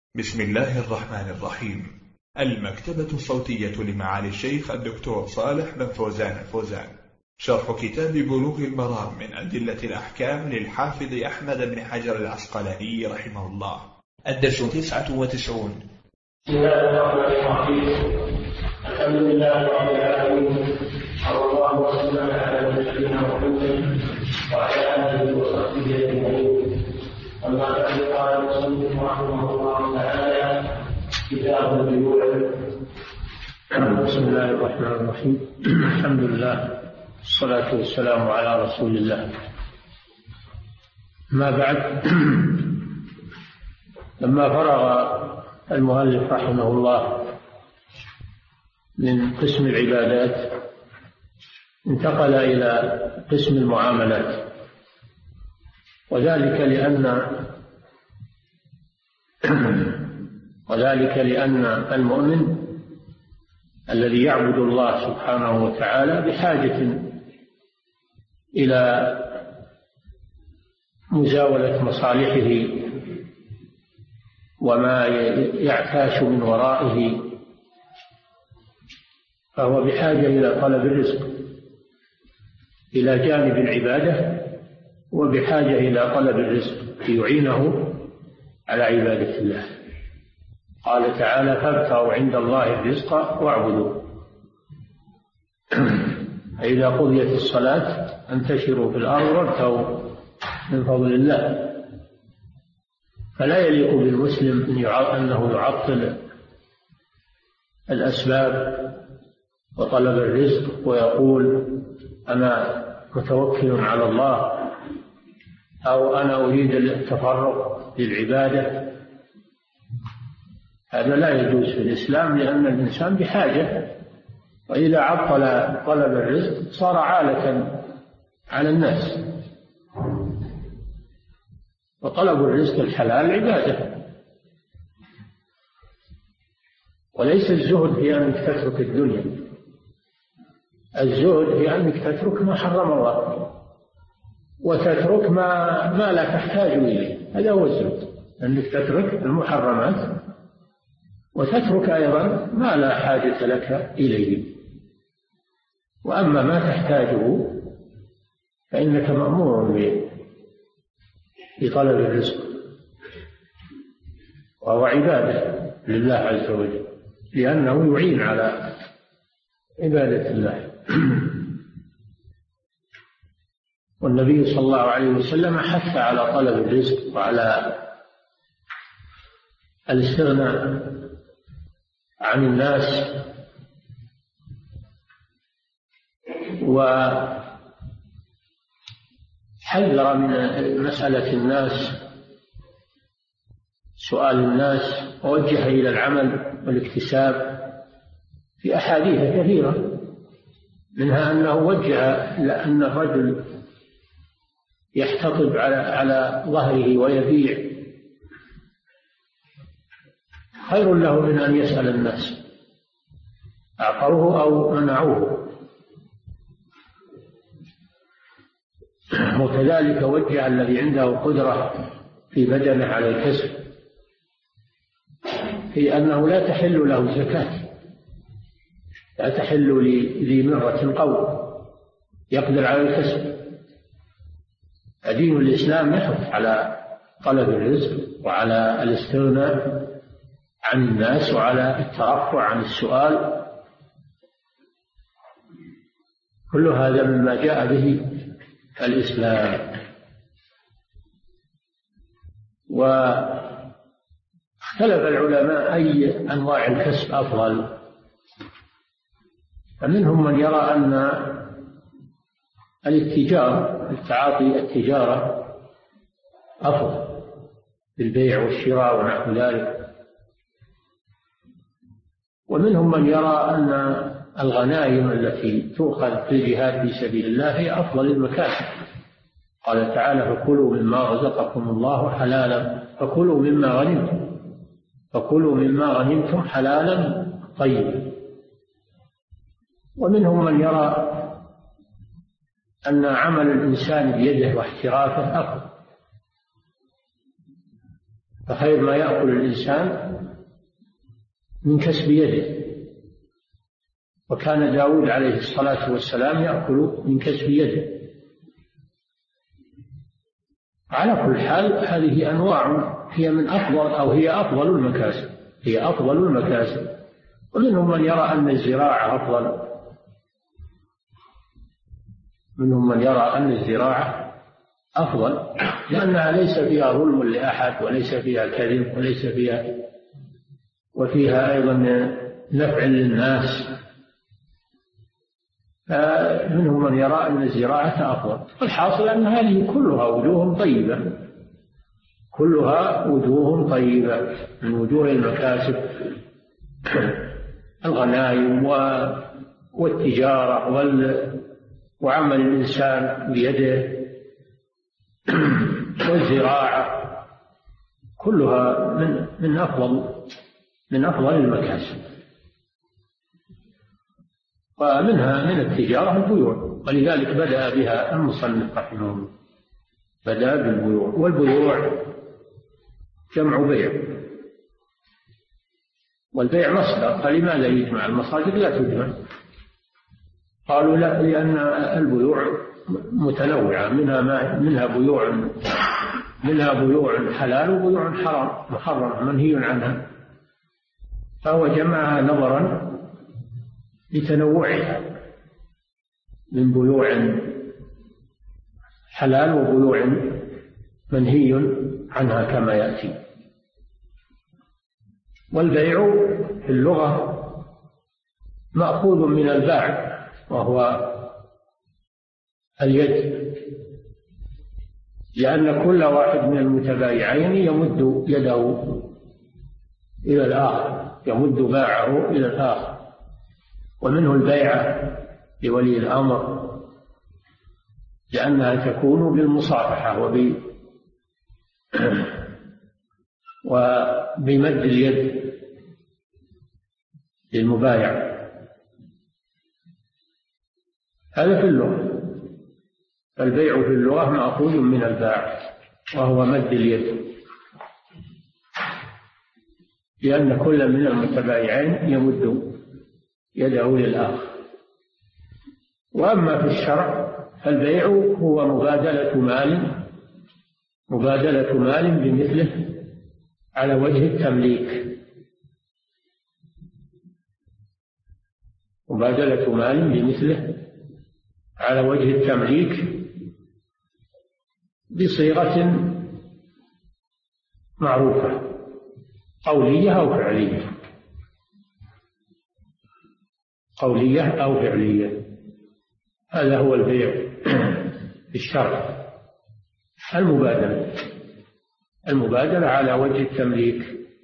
بسم الله الرحمن الرحيم. المكتبة الصوتية لمعالي الشيخ الدكتور صالح بن فوزان الفوزان، شرح كتاب بلوغ المرام من أدلة الأحكام للحافظ أحمد بن حجر العسقلاني رحمه الله. الدرس 99. بسم الله الرحمن الرحيم. الحمد لله رب العالمين، صلى الله وسلم على نبينا محمد وعلى آله وصحبه أجمعين. أما بعد، قال المصنف رحمه الله تعالى: كتاب البيوع. بسم الله الرحمن الرحيم. الحمد لله والصلاة والسلام على رسول الله. ما بعد، لما فرغ المؤلف رحمه الله من قسم العبادات انتقل إلى قسم المعاملات، وذلك لأن المؤمن الذي يعبد الله سبحانه وتعالى بحاجة إلى مزاولة مصالحه وما يعتاش من ورائه، فهو بحاجة إلى طلب الرزق إلى جانب العبادة، وبحاجة إلى طلب الرزق ليعينه على عبادة الله. قال تعالى: فابتغوا عند الله الرزق واعبدوا. فإذا قضيت الصلاة انتشروا في الأرض وابتغوا من فضل الله. فلا يليق بالمسلم أنه يعطل الأسباب وطلب الرزق ويقول: أنا متوكل على الله، أو أنا أريد التفرغ للعبادة. هذا لا يجوز في الإسلام، لأن الإنسان بحاجة، وإذا عطل طلب الرزق صار عالة على الناس. وطلب الرزق الحلال عبادة، وليس الزهد في أنك تترك الدنيا. الزهد في أنك تترك ما حرم الله، وتترك ما لا تحتاج إليه. هذا هو الزهد، أنك تترك المحرمات وتترك أيضا ما لا حاجة لك إليه. وأما ما تحتاجه فإنك مأمور بطلب الرزق، وهو عبادة لله عز وجل، لأنه يعين على عبادة الله. والنبي صلى الله عليه وسلم حث على طلب الرزق وعلى الاستغناء عن الناس، وحذر من مسألة الناس، سؤال الناس، ووجه إلى العمل والاكتساب في أحاديث كثيرة، منها أنه وجه لأن الرجل يحتطب على ظهره ويبيع خير له من أن يسأل الناس أعطوه أو منعوه. وكذلك وجه الذي عنده قدرة في بدنه على الكسب في أنه لا تحل له زكاة، لا تحل لذي مرة قوي يقدر على الكسب. دين الإسلام يحث على طلب الرزق وعلى الاستغناء عن الناس وعلى الترفع عن السؤال. كل هذا مما جاء به الإسلام. واختلف العلماء أي أنواع الكسب أفضل، فمنهم من يرى أن التعاطي التجارة أفضل، بالبيع والشراء ونحو ذلك. ومنهم من يرى أن الغنائم التي تؤخذ في الجهاد في سبيل الله هي أفضل المكاسب. قال تعالى: فكلوا مما رزقكم الله حلالا، فكلوا مما غنمتم حلالا طيبا. ومنهم من يرى أن عمل الإنسان بيده واحترافه أفضل، فخير ما يأكل الإنسان من كسب يده، وكان داود عليه الصلاة والسلام يأكل من كسب يده. على كل حال هذه أنواع هي من أفضل أو هي أفضل المكاسب، هي أفضل المكاسب. ومنهم من يرى أن الزراعة أفضل، منهم من يرى أن الزراعة أفضل لأنها ليس فيها ظلم لأحد وليس فيها كذب وليس فيها، وفيها أيضا نفع للناس. منهم من يرى أن الزراعة أفضل. الحاصل أن هذه كلها وجوه طيبة، كلها وجوه طيبة من وجوه المكاسب، الغنائم والتجارة وعمل الإنسان بيده والزراعة، كلها من أفضل المكاسب. ومنها من التجارة البيوع، ولذلك بدأ بها المصنف رحمه الله، بدأ بالبيوع. والبيوع جمع بيع، والبيع مصدر، فلماذا يجمع؟ المصادر لا تجمع. قالوا لا، لأن البيوع متنوعة، منها بيوع حلال وبيوع حرام محرم منهي عنها، فهو جمعها نظرا لتنوعها من بيوع حلال وبيوع منهي عنها كما يأتي. والبيع في اللغة مأخوذ من الباع وهو اليد، لأن كل واحد من المتبايعين يمد يده إلى الآخر، يمد باعه إلى الآخر. ومنه البيعة لولي الأمر لأنها تكون بالمصافحة وبمد اليد للمبايع. هذا في اللغة، فالبيع في اللغة مأخوذ من الباع وهو مد اليد، لأن كل من المتبايعين يمد يده للآخر. وأما في الشرع فالبيع هو مبادلة مال بمثله على وجه التمليك، مبادلة مال بمثله على وجه التمليك بصيغة معروفة قولية أو فعلية، قولية أو فعلية. هذا هو البيع في الشرع، المبادلة على وجه التمليك،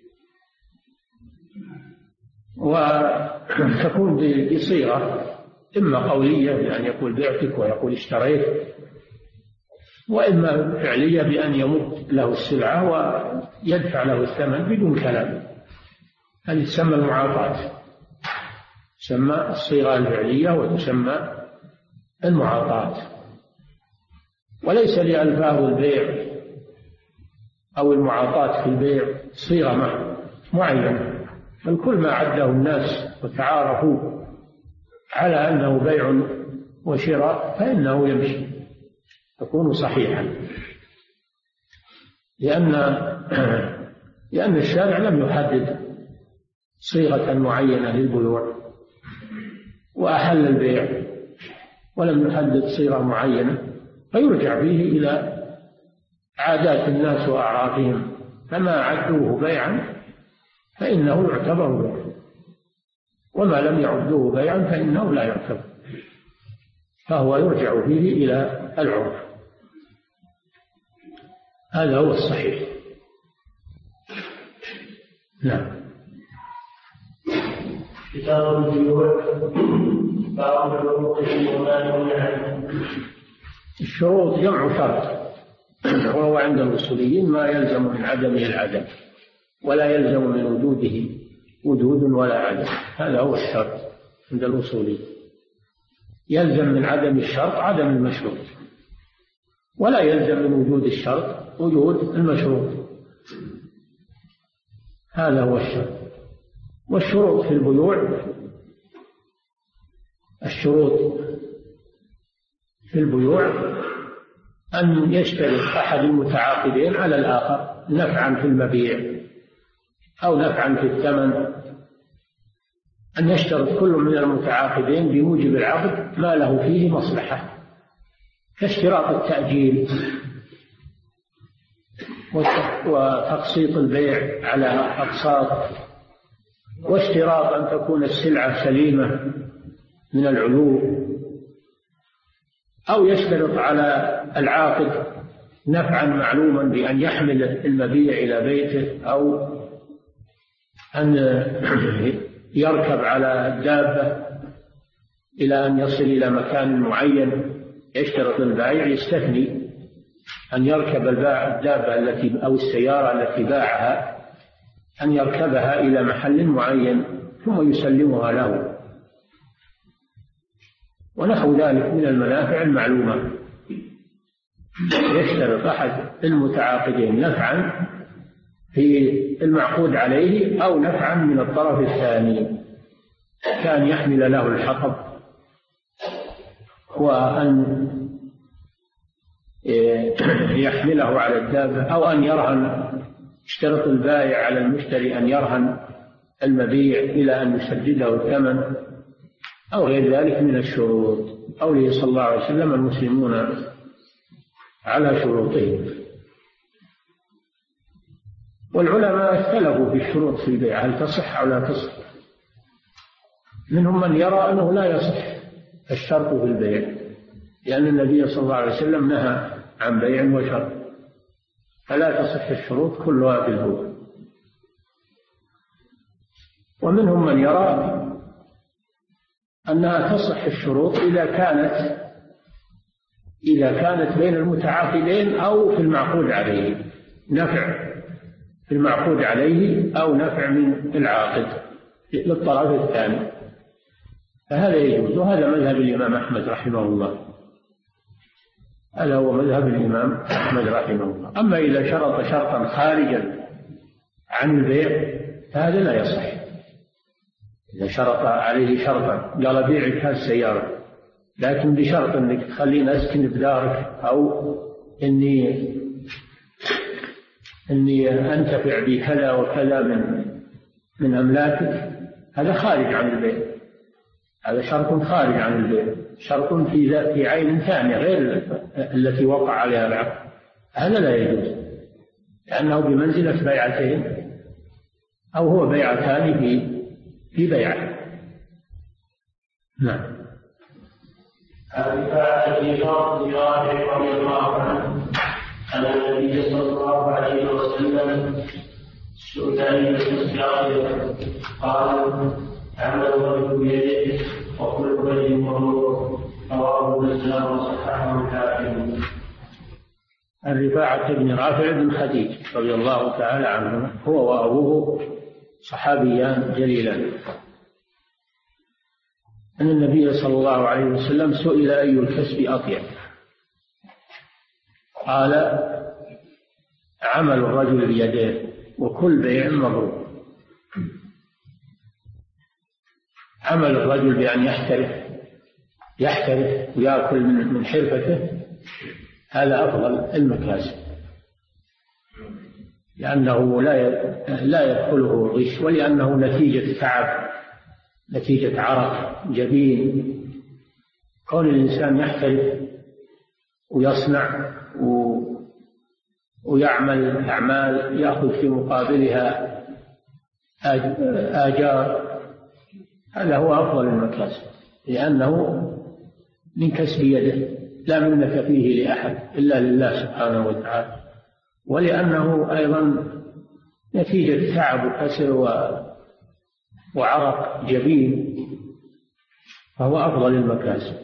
وتكون بصيغة إما قولية بأن يقول بعتك ويقول اشتريت، وإما فعلية بأن يمد له السلعة ويدفع له الثمن بدون كلام. هذه تسمى المعاطاة، تسمى الصيغة الفعلية وتسمى المعاطاة. وليس لألفاظ البيع أو المعاطاة في البيع صيغة معينة، بل كل ما عده الناس وتعارفوا على أنه بيع وشراء فإنه يمشي، يكون صحيحا، لأن الشارع لم يحدد صيغة معينة للبيوع، وأحل البيع ولم يحدد صيغة معينة، فيرجع فيه إلى عادات الناس وأعرافهم، فما عدوه بيعا فإنه يعتبر بيعا، وما لم يعدوه بيعا فإنه لا يعتبر، فهو يرجع فيه إلى العرف. هذا هو الصحيح. نعم. كتاب البيوع باب الحقوق وما نهي عنه. الشروط جمع شرط، وهو عند الأصوليين ما يلزم من عدمه العدم، ولا يلزم من وجوده وجود ولا عدم. هذا هو الشرط عند الأصوليين، يلزم من عدم الشرط عدم المشروط، ولا يلزم من وجود الشرط وجود المشروط. هذا هو الشرط. والشروط في البيوع، الشروط في البيوع أن يشترط أحد المتعاقدين على الآخر نفعا في المبيع أو نفعا في الثمن، أن يشترط كل من المتعاقدين بموجب العقد ما له فيه مصلحة، كاشتراط التأجيل وتقسيط البيع على أقساط، واشتراط أن تكون السلعة سليمة من العيوب، أو يشترط على العاقد نفعا معلوما بأن يحمل المبيع إلى بيته، أو أن يركب على الدابة إلى أن يصل إلى مكان معين. يشترط البائع يستثني أن يركب الدابة التي أو السيارة التي باعها أن يركبها إلى محل معين ثم يسلمها له، ونحو ذلك من المنافع المعلومة. يشترط أحد المتعاقدين نفعا في المعقود عليه أو نفعا من الطرف الثاني، كان يحمل له الحطب وأن يحمله على الدابة، أو أن يرهن. اشترط البائع على المشتري أن يرهن المبيع إلى أن يسدده الثمن أو غير ذلك من الشروط. قوله صلى الله عليه وسلم: المسلمون على شروطهم. والعلماء اختلفوا في الشروط في البيع، هل تصح أو لا تصح. منهم من يرى أنه لا يصح الشرط في البيع، لأن النبي صلى الله عليه وسلم نهى عن بيع وشرط، فلا تصح الشروط كلها في البيع. ومنهم من يرى أنها تصح الشروط إذا كانت بين المتعاقدين أو في المعقود عليه، نفع في المعقود عليه أو نفع من العاقد للطرف الثاني، فهذا يجوز. وهذا مذهب الإمام أحمد رحمه الله، هذا هو مذهب الإمام أحمد رحمه الله. أما إذا شرط شرطا خارجا عن البيع فهذا لا يصح. إذا شرط عليه شرطا قال بيعك هالسيارة لكن بشرط أنك تخليني أسكن بدارك، أو إني أنتفع بكذا وكذا من أملاكك، هذا خارج عن البيع، هذا شرط خارج عن البيع، شرط في عين ثانية غير التي وقع عليها العقد، هذا لا يجوز، لأنه بمنزلة بيعتين أو هو بيعتان في بيعة. نعم. الرفاعة بن رافع رضي الله عنه أن النبي صلى الله عليه وسلم سئل عن السيارة قال: عمل الرجل بيده وكل رجل مبرور، رواه البزار وصححه الحاكم. الرفاعة بن رافع بن خديج رضي الله تعالى عنه هو وأبوه صحابيان جليلان، أن النبي صلى الله عليه وسلم سئل أي الكسب أطيب، قال: عمل الرجل بيده وكل بيع مبرور. عمل الرجل بأن يحترف ويأكل من حرفته، هذا أفضل المكاسب، لأنه لا يدخله الغش، ولأنه نتيجة تعب، نتيجة عرق جبين. كون الإنسان يحترف ويصنع ويعمل أعمال يأخذ في مقابلها آجار، هذا هو أفضل المكاسب، لأنه من كسب يده لا منة فيه لأحد إلا لله سبحانه وتعالى، ولأنه أيضا نتيجة تعب وكسر وعرق جبين، فهو أفضل المكاسب.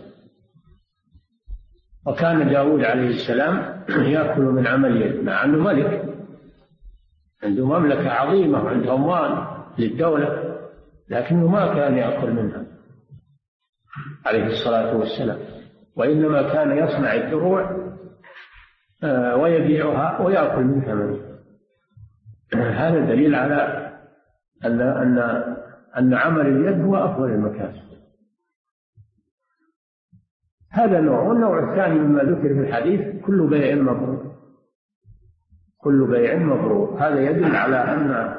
وكان داود عليه السلام يأكل من عمل يده، مع أنه ملك عنده مملكة عظيمة وعنده أموال للدولة، لكنه ما كان يأكل منها عليه الصلاة والسلام، وإنما كان يصنع الدروع ويبيعها ويأكل من ثمنها. هذا دليل على أن عمل اليد هو أفضل المكاسب. هذا نوع. والنوع الثاني مما ذكر في الحديث كل بيع مبرور. كل بيع مبرور، هذا يدل على أن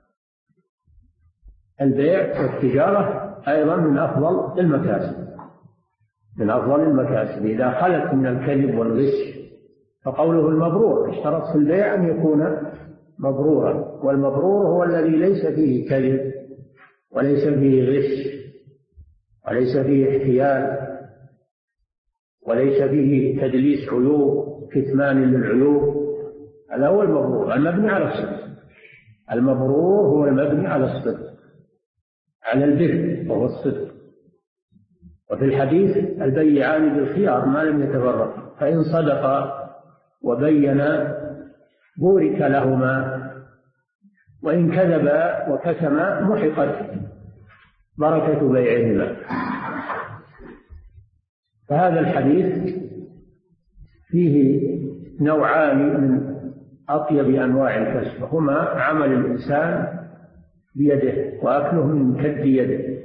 البيع والتجارة أيضا من أفضل المكاسب، من أفضل المكاسب إذا خلت من الكذب والغش. فقوله المبرور اشترط في البيع أن يكون مبرورا، والمبرور هو الذي ليس فيه كذب وليس فيه غش وليس فيه احتيال وليس فيه تدليس عيوب، كتمان للعيوب. هذا هو المبرور المبني على الصدق. المبرور هو المبني على الصدق، على البر وهو الصدق. وفي الحديث البيعان بالخيار ما لم يتفرقا، فإن صدقا وبينا بورك لهما، وإن كذبا وكتما محقت بركة بيعهما. فهذا الحديث فيه نوعان من أطيب أنواع الكسب، هما عمل الإنسان بيده وأكله من كد يده،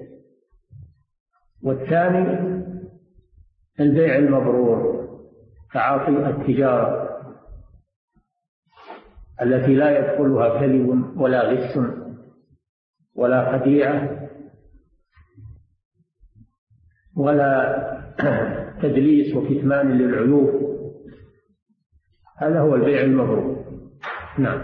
والثاني البيع المبرور تعاطي التجارة التي لا يدخلها كذب ولا غش ولا خديعة ولا تدليس وكتمان للعيوب. هذا هو البيع المبرور. نعم.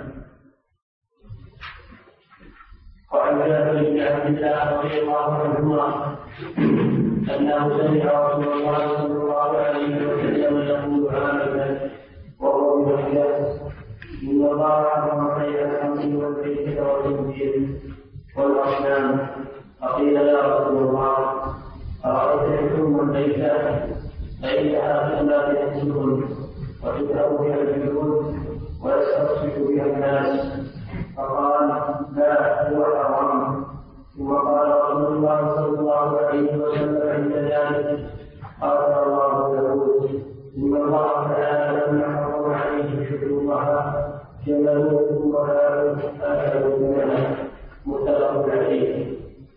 وعن جابر بن عبد الله رضي الله عنهما أنه سمع رسول الله صلى الله عليه وسلم يقول عامة وهو من الحجاز: إن الله حرم بيع الخمر والميتة والخنزير والأصنام. فقيل يا رسول الله أرأيت حكم الميتة فإنها لا تأكلهن وتذهب بها الجلود ويستصفح بها الناس. فقال: لا، هو حرام. ثم قال رسول الله صلى الله عليه وسلم عند ذلك: قال الله له: إن الله تعالى لما حرم عليه شرورها جملوه ولا أكلوا منها. متفق عليه.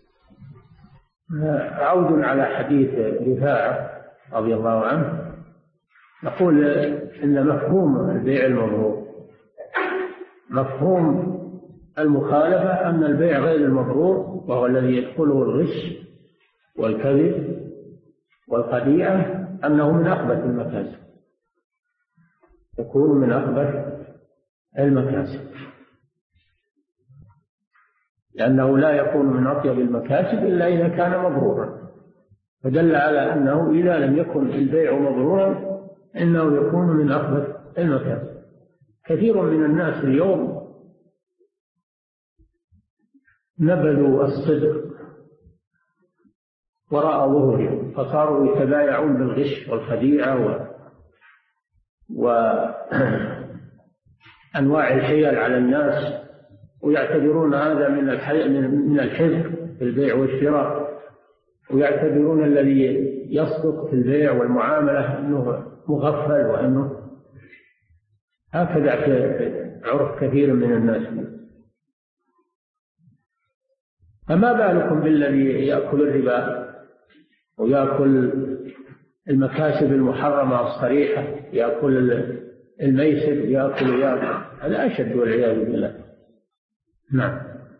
عود على حديث رفاعة رضي الله عنه، نقول إن مفهوم البيع المبرور مفهوم المخالفة أن البيع غير المبرور وهو الذي يدخله الغش والكذب والخديعة أنه من أخبث المكاسب، يكون من أخبث المكاسب، لأنه لا يكون من أطيب المكاسب إلا إذا كان مبرورا. فدل على أنه إذا لم يكن البيع مبرورا إنه يكون من أخبث المكاسب. كثير من الناس اليوم نبذوا الصدق وراء ظهورهم، فصاروا يتبايعون بالغش والخديعة وأنواع الحيل على الناس، ويعتبرون هذا من الحذر في البيع والشراء، ويعتبرون الذي يصدق في البيع والمعاملة أنه مغفل، وأنه هكذا عرف كثير من الناس. فما بالكم بالذي يأكل الربا ويأكل المكاسب المحرمة الصريحة، يأكل الميسر، يأكل هذا أشد والعياذ بالله. نعم.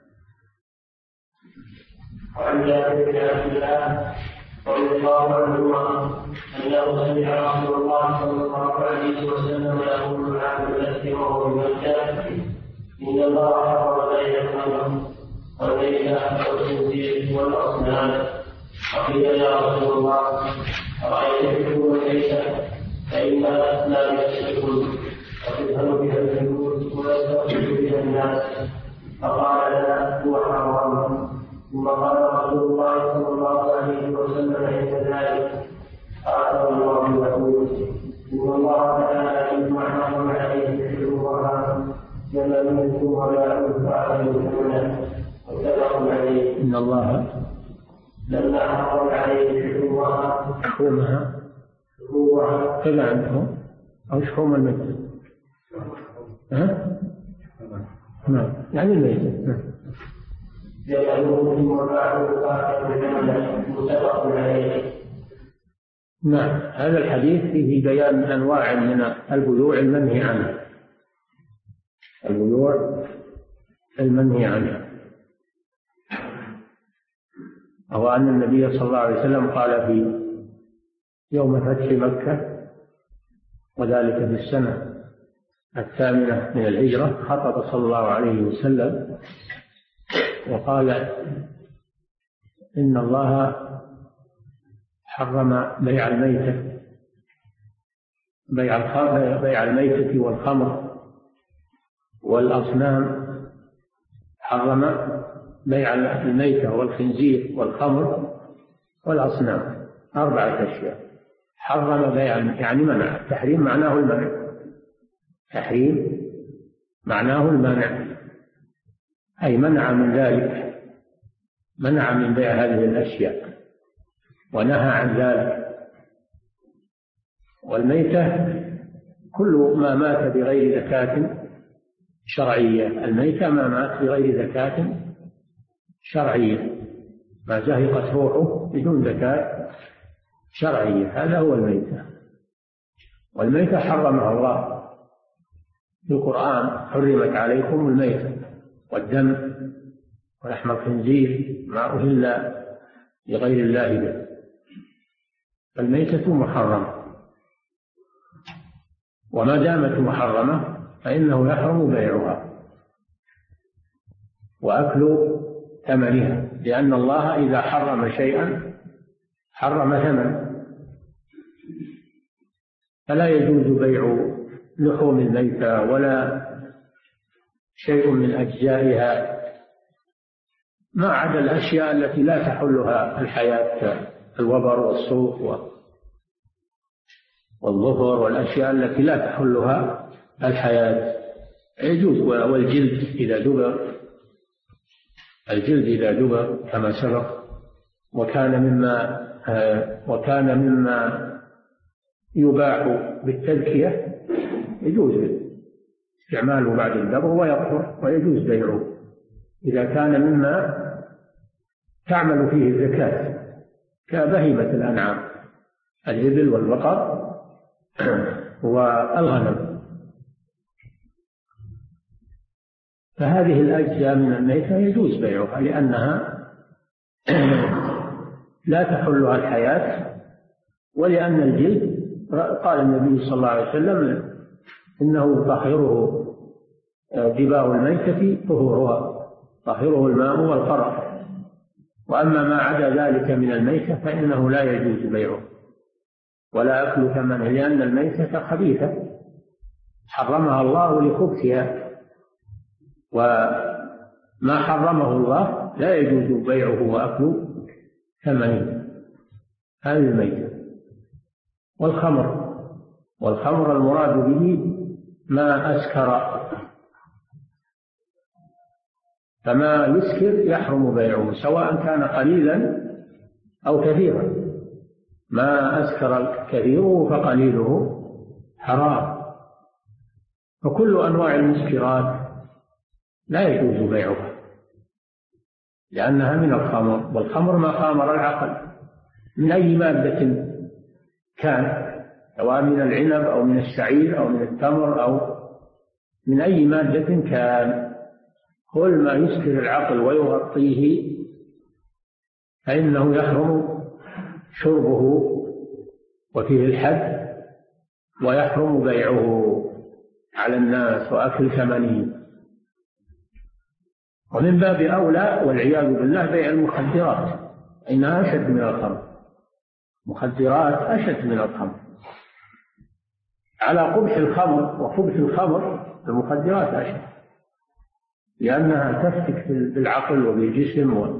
وعن جابر بن عبد الله رضي الله عنهما أنه سمع رسول الله صلى الله عليه وسلم يقول عن الأسر وهو من الكافر: إن الله حرم بيع الخمر والميتة والخنزير والأصنام. فقيل يا رسول الله أرأيت حكم الميتة فإنها لا تأكل وتذهب بها الجلود ويستغفر بها الناس. فقال: لا، هو حرام. ثم قال رسول الله صلى الله عليه وسلم عند ذلك: قال الله يقول: إن الله تعالى لما حرم عليه شرورها جملوكم ولا أنفعلوا. متفق عليه. إن الله لما حرم عليه شرورها شحومها كما عندهم أو شحوم الميت. نعم، يعني الميت. يدعوه وبعضه متفق عليه. نعم، هذا الحديث فيه بيان أنواع من البيوع المنهي عنه، البيوع المنهي عنه، أو أن النبي صلى الله عليه وسلم قال في يوم فتح مكة وذلك في السنة 8 من الهجرة، خطب صلى الله عليه وسلم وقال إن الله حرم بيع الميتة، بيع الميتة والخمر والأصنام، حرم بيع الميتة والخنزير والخمر والأصنام، 4 أشياء حرم بيع، يعني منع. التحريم معناه المنع، تحريم معناه المنع، أي منع من ذلك، منع من بيع هذه الأشياء ونهى عن ذلك. والميتة كل ما مات بغير زكاة شرعية، الميتة ما مات بغير زكاة شرعية، ما زهقت روحه بدون زكاة شرعية، هذا هو الميتة. والميتة حرمها الله في القرآن، حرمت عليكم الميتة والدم ولحم الخنزير ما أهل لغير الله به، فالميتة محرمة، وما دامت محرمة فإنه يحرم بيعها وأكل ثمنها، لأن الله إذا حرم شيئا حرم ثمن، فلا يجوز بيع لحوم الميتة ولا شيء من أجزائها، ما عدا الأشياء التي لا تحلها الحياة، الوبر والصوف والظفر والأشياء التي لا تحلها الحياة يجوز، والجلد إذا دبر، الجلد إذا دبر كما سبق، وكان مما يباع بالتذكية يجوز استعماله بعد الدبر ويطهر ويجوز بيعه، إذا كان مما تعمل فيه الزكاة كبهيمة الأنعام، الإبل والبقر والغنم. فهذه الأجزاء من الميتة يجوز بيعها لأنها لا تحلها الحياة، ولأن الجلد قال النبي صلى الله عليه وسلم إنه طهره دباء الميتة طهورها، طهره الماء والقرف، وأما ما عدا ذلك من الميتة فإنه لا يجوز بيعه ولا أكل ثمنه، لأن الميتة خبيثة حرمها الله لخبثها، وما حرمه الله لا يجوز بيعه وأكل ثمنه، هذه الميتة. والخمر المراد به ما أسكر، فما يسكر يحرم بيعه سواء كان قليلا أو كثيرا، ما أسكر كثيره فقليله حرام. فكل أنواع المسكرات لا يجوز بيعها لأنها من الخمر، والخمر ما خامر العقل من أي مادة كان، سواء من العنب أو من الشعير أو من التمر أو من أي مادة كان، كل ما يسكر العقل ويغطيه فإنه يحرم شربه وفيه الحد، ويحرم بيعه على الناس وأكل ثمنه. ومن باب أولى والعياذ بالله بيع المخدرات، إنها أشد من الخمر، مخدرات أشد من الخمر، على قبح الخمر وخبث الخمر المخدرات أشد، لأنها تفتك بالعقل وبالجسم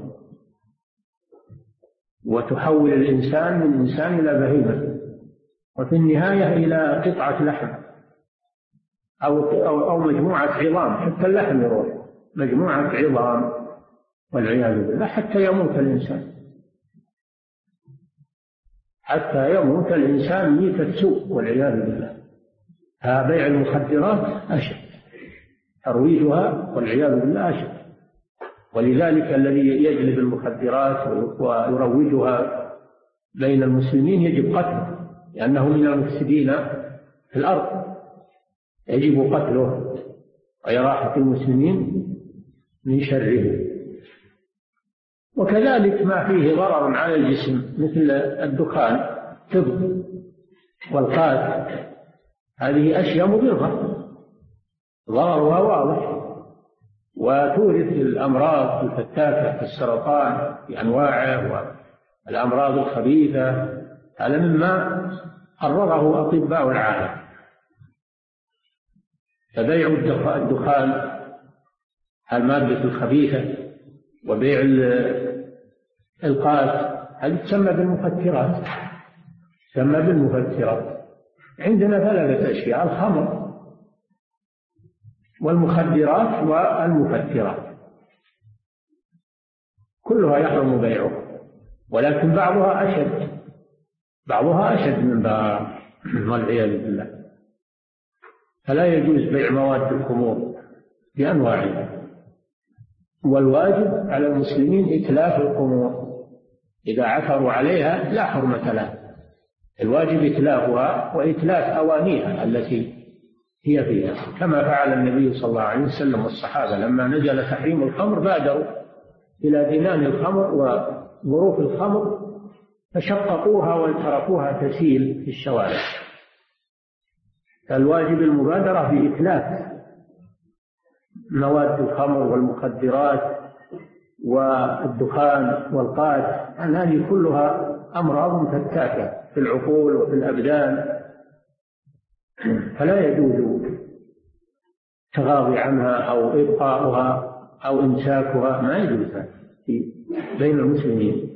وتحول الإنسان من إنسان إلى بهيمة، وفي النهاية إلى قطعة لحم أو مجموعة عظام، حتى اللحم يروح مجموعة عظام والعياذ بالله، حتى يموت الإنسان، حتى يموت الإنسان ميتة سوء والعياذ بالله. بيع المخدرات أشد، ترويجها والعياذ بالله أشد، ولذلك الذي يجلب المخدرات ويروجها بين المسلمين يجب قتله، لأنه من المفسدين في الأرض، يجب قتله وإراحة المسلمين من شره. وكذلك ما فيه ضرر على الجسم مثل الدخان، تب والقات، هذه أشياء مضرة ضررها واضح، وتورث الأمراض الفتاكة كالسرطان بأنواعه والأمراض الخبيثة. هذا مما قرره أطباء العالم. فبيع الدخان المادة الخبيثة وبيع القات هذه تسمى بالمفكرات، تسمى بالمفكرات. عندنا 3 أشياء: الخمر والمخدرات والمفكرات، كلها يحرم بيعها، ولكن بعضها أشد من بعض والعياذ بالله. فلا يجوز بيع مواد الخمور بأنواعها، والواجب على المسلمين إتلاف الخمور، إذا عثروا عليها لا حرمة لها، الواجب إتلافها وإتلاف أوانيها التي هي فيها، كما فعل النبي صلى الله عليه وسلم والصحابة لما نزل تحريم الخمر بادروا إلى دنان الخمر وظروف الخمر فشققوها وتركوها تسيل في الشوارع. فالواجب المبادرة بإتلاف مواد الخمر والمخدرات والدخان والقات، هذه كلها أمراض فتاكة في العقول وفي الأبدان، فلا يجوز التغاضي عنها أو إبقاؤها أو إمساكها، ما يجوز بين المسلمين.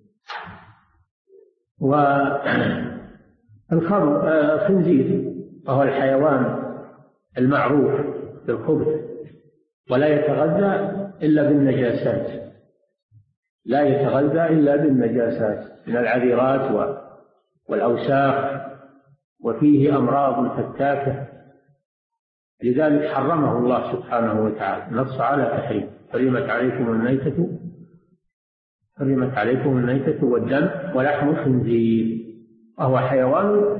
الخنزير وهو الحيوان المعروف بالخبث، ولا يتغذى إلا بالنجاسات، لا يتغذى إلا بالنجاسات من العذرات والأوساخ، وفيه أمراض فتاكة، لذلك حرمه الله سبحانه وتعالى، نص على تحريم: حرمت عليكم الميتة والدم ولحم الخنزير، وهو حيوان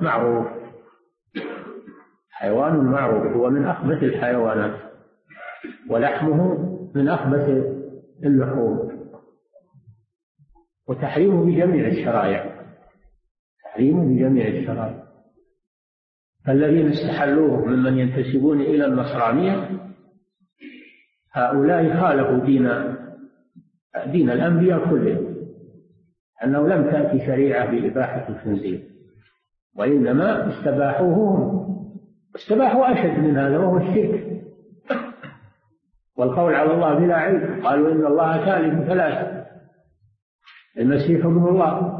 معروف، هو من أخبث الحيوانات، ولحمه من أخبث اللحوم، وتحريمه بجميع الشرائع. فالذين استحلوه ممن ينتسبون إلى النصرانية هؤلاء خالفوا دين الأنبياء كلهم، أنه لم تأتي شريعة بإباحة الخنزير، وإنما استباحوا أشد من هذا، وهو الشرك والقول على الله بلا علم. قالوا إن الله ثالث 3، المسيح ابن الله.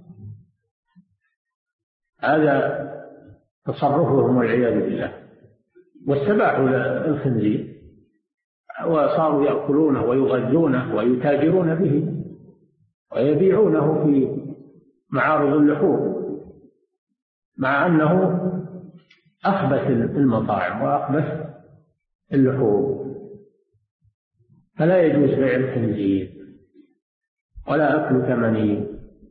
هذا تصرفهم والعياذ بالله، واستباحوا الخنزير وصاروا يأكلونه ويغذونه ويتاجرون به ويبيعونه في معارض اللحوم، مع أنه أخبث المطاعم وأخبث اللحوم. فلا يجوز بيع الخنزير ولا أكل ثمنه.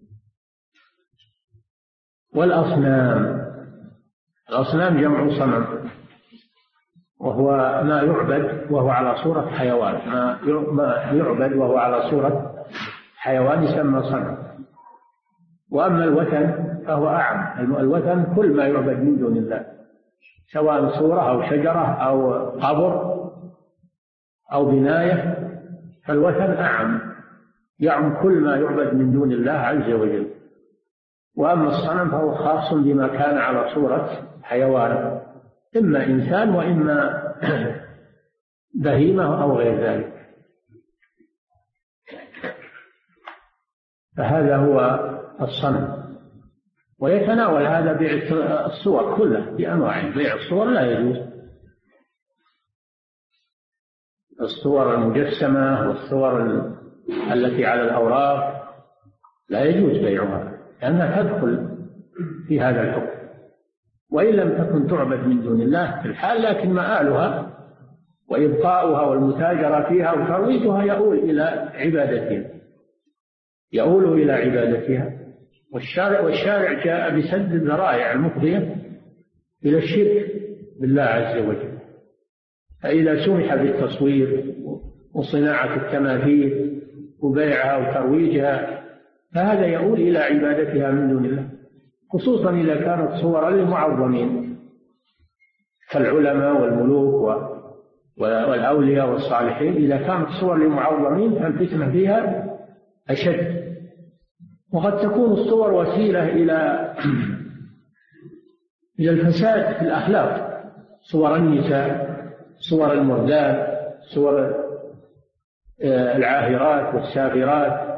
والأصنام جمع صنم، وهو ما يعبد وهو على صورة حيوان، ما يعبد وهو على صورة حيوان يسمى صنم. وأما الوثن فهو أعم، الوثن كل ما يعبد من دون الله، سواء صورة أو شجرة أو قبر أو بناية، فالوثن أعم، يعم كل ما يعبد من دون الله عز وجل. وأما الصنم فهو خاص بما كان على صورة حيوان، إما إنسان وإما بهيمة أو غير ذلك. فهذا هو الصنم. ويتناول هذا بيع الصور كلها بأنواع. بيع الصور لا يجوز، الصور المجسمة والصور التي على الأوراق لا يجوز بيعها، لأنها تدخل في هذا الحكم، وإن لم تكن تعبد من دون الله في الحال، لكن مآلها وإبقاؤها والمتاجرة فيها وترويجها يؤول إلى عبادتها. والشارع جاء بسد الذرائع المفضية إلى الشرك بالله عز وجل. فإذا سمح بالتصوير وصناعة التماثيل وبيعها وترويجها فهذا يؤول إلى عبادتها من دون الله، خصوصا إذا كانت صورا للمعظمين كالعلماء والملوك والأولياء والصالحين. إذا كانت صور للمعظمين فالفتنة فيها أشد. وقد تكون الصور وسيلة إلى الفساد في الأخلاق، صور النساء، صور المردان، صور العاهرات والسافرات،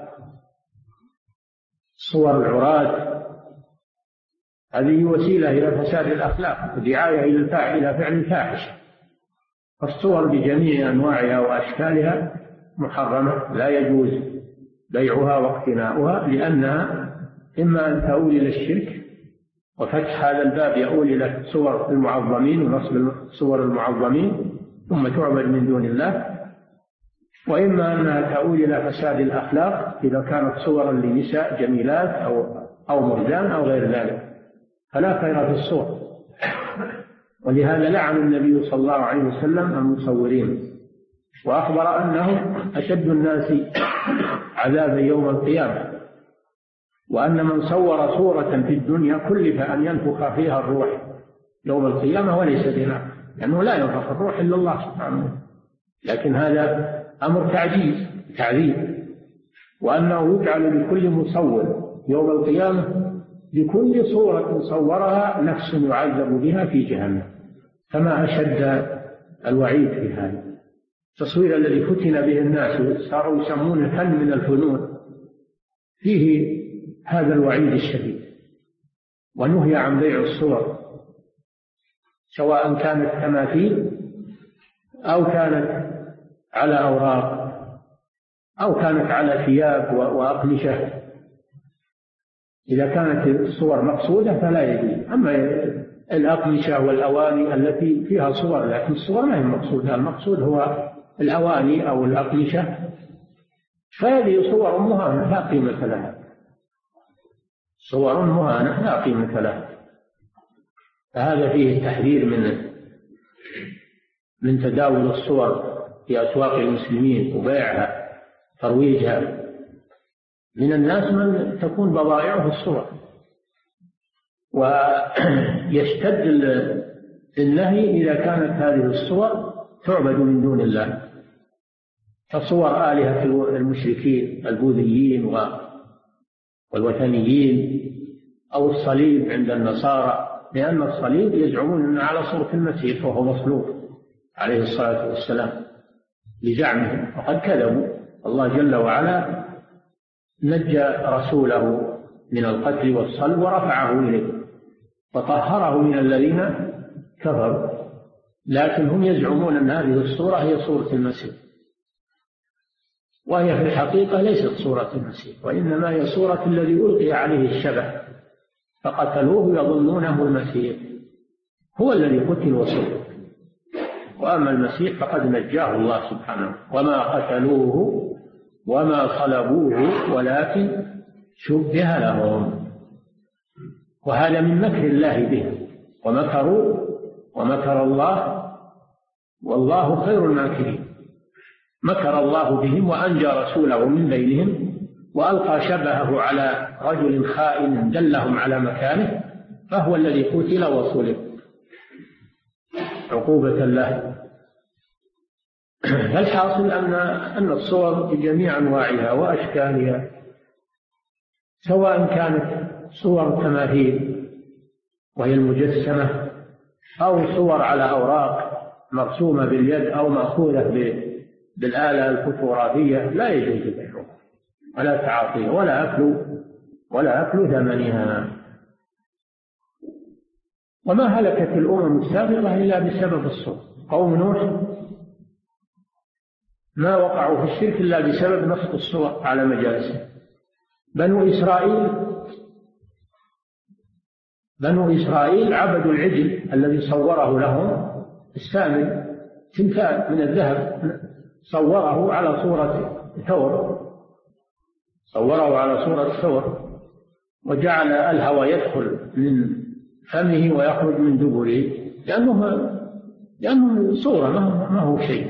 صور العراة، هذه وسيلة إلى فساد الأخلاق ودعاية إلى فعل الفاحشة. فالصور بجميع أنواعها وأشكالها محرمة، لا يجوز بيعها واقتناؤها، لأنها إما أن تؤول إلى الشرك، وفتح هذا الباب يؤول إلى صور المعظمين ونصب صور المعظمين ثم تعبد من دون الله، وإما أنها تؤول إلى فساد الأخلاق إذا كانت صورا لنساء جميلات أو مردان أو غير ذلك، فلا خير في الصور. ولهذا لعن النبي صلى الله عليه وسلم المصورين، وأخبر أنهم أشد الناس عذابا يوم القيامة، وأن من صور صورة في الدنيا كلف أن ينفخ فيها الروح يوم القيامة وليس بنافخ، لأنه لا ينفخ الروح إلا الله سبحانه. لكن هذا أمر تعذيب، وأنه يجعل لكل مصور يوم القيامة بكل صورة صورها نفس يعذب بها في جهنم. فما أشد الوعيد في هذا التصوير الذي فتن به الناس صاروا يسمونه فن من الفنون، فيه هذا الوعيد الشديد. ونهي عن بيع الصور سواء كانت تماثيل أو كانت على أوراق أو كانت على ثياب وأقمشة. إذا كانت الصور مقصودة فلا يجوز. أما الأقمشة والأواني التي فيها صور لكن الصور ما هي مقصودة، المقصود هو الأواني أو الأقمشة، فهذه صور مهانة لا قيمة لها، صور مهانة لا قيمة لها. فهذا فيه التحذير من تداول الصور في أسواق المسلمين وبيعها ترويجها. من الناس من تكون بضائعه الصور، ويشتد النهي إذا كانت هذه الصور تعبد من دون الله، كصور آلهة المشركين البوذيين والوثنيين، أو الصليب عند النصارى، لأن الصليب يزعمون أنه على صورة المسيح وهو مصلوب عليه الصلاة والسلام لزعمهم، وقد كذبوا. الله جل وعلا نجى رسوله من القتل والصلب ورفعه إليه وطهره من الذين كفروا، لكن هم يزعمون أن هذه الصورة هي صورة المسيح، وهي في الحقيقة ليست صورة المسيح، وإنما هي صورة الذي ألقي عليه الشبه فقتلوه يظنونه المسيح، هو الذي قتل وصلب. وأما المسيح فقد نجاه الله سبحانه، وما قتلوه وما صلبوه ولكن شبه لهم. وهذا من مكر الله بهم، ومكر الله والله خير الماكرين. مكر الله بهم وأنجى رسوله من بينهم، وألقى شبهه على رجل خائن دلهم على مكانه، فهو الذي قتل وصلب عقوبة له. فالحاصل أن الصور بجميع أنواعها وأشكالها، سواء كانت صور تماثيل وهي المجسمة، أو صور على أوراق مرسومة باليد أو مأخوذة بالآلة الفوتوغرافية، لا يجوز بيعها ولا تعاطيها ولا أكل ثمنها. وما هلكت الأمم السابقة إلا بسبب الصور. قوم نوح ما وقعوا في الشرك إلا بسبب نصب الصور على مجالسهم. بنو إسرائيل عبدوا العجل الذي صوره لهم السامري تمثال من الذهب صوره على صورة ثور، صوره على صورة ثور، وجعل الهواء يدخل من فمه ويخرج من دبره، لأنه صورة ما هو شيء،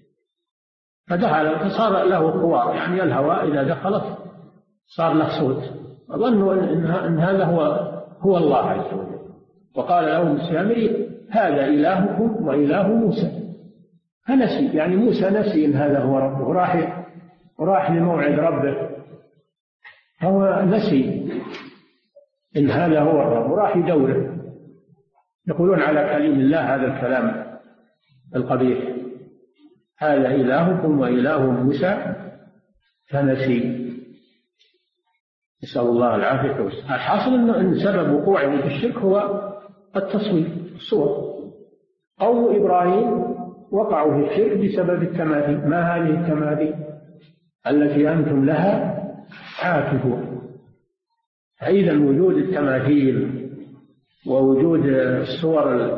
فدخل فصار له خوار، يعني الهواء إذا دخلت صار له صوت، وظنوا أن هذا هو الله عز وجل. وقال لهم السامري هذا إلهكم وإله موسى، فنسي، يعني موسى نسي إن هذا هو ربه، وراح لموعد ربه، هو نسي إن هذا هو الرب وراح يدوره. يقولون على كلام الله هذا الكلام القبيح، هذا إلهكم وإله موسى فنسي، نسأل الله العافية والسلامة. الحاصل أن سبب وقوعهم في الشرك هو التصوير، الصور. قوم إبراهيم وقعوا في الشرك بسبب التماثيل. ما هذه التماثيل التي أنتم لها عاكفون؟ فإذا وجود التماثيل ووجود الصور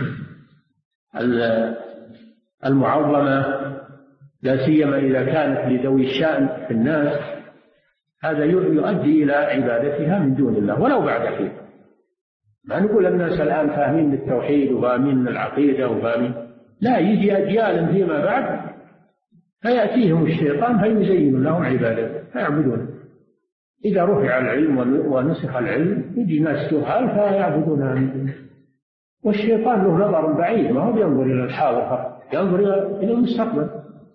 المعظمة، لا سيما إذا كانت لذوي الشأن في الناس، هذا يؤدي إلى عبادتها من دون الله ولو بعد حين. ما نقول الناس الآن فاهمين بالتوحيد وفاهمين العقيدة وفاهمين، لا، يجي أجيال فيما بعد فيأتيهم الشيطان فيزين لهم عبادته فيعبدونه. إذا رفع العلم ونسخ العلم يجي ناس جهال فيعبدونها من دونه. والشيطان له نظر بعيد، ما هو بينظر إلى الحاضر فقط، ينظر إلى المستقبل.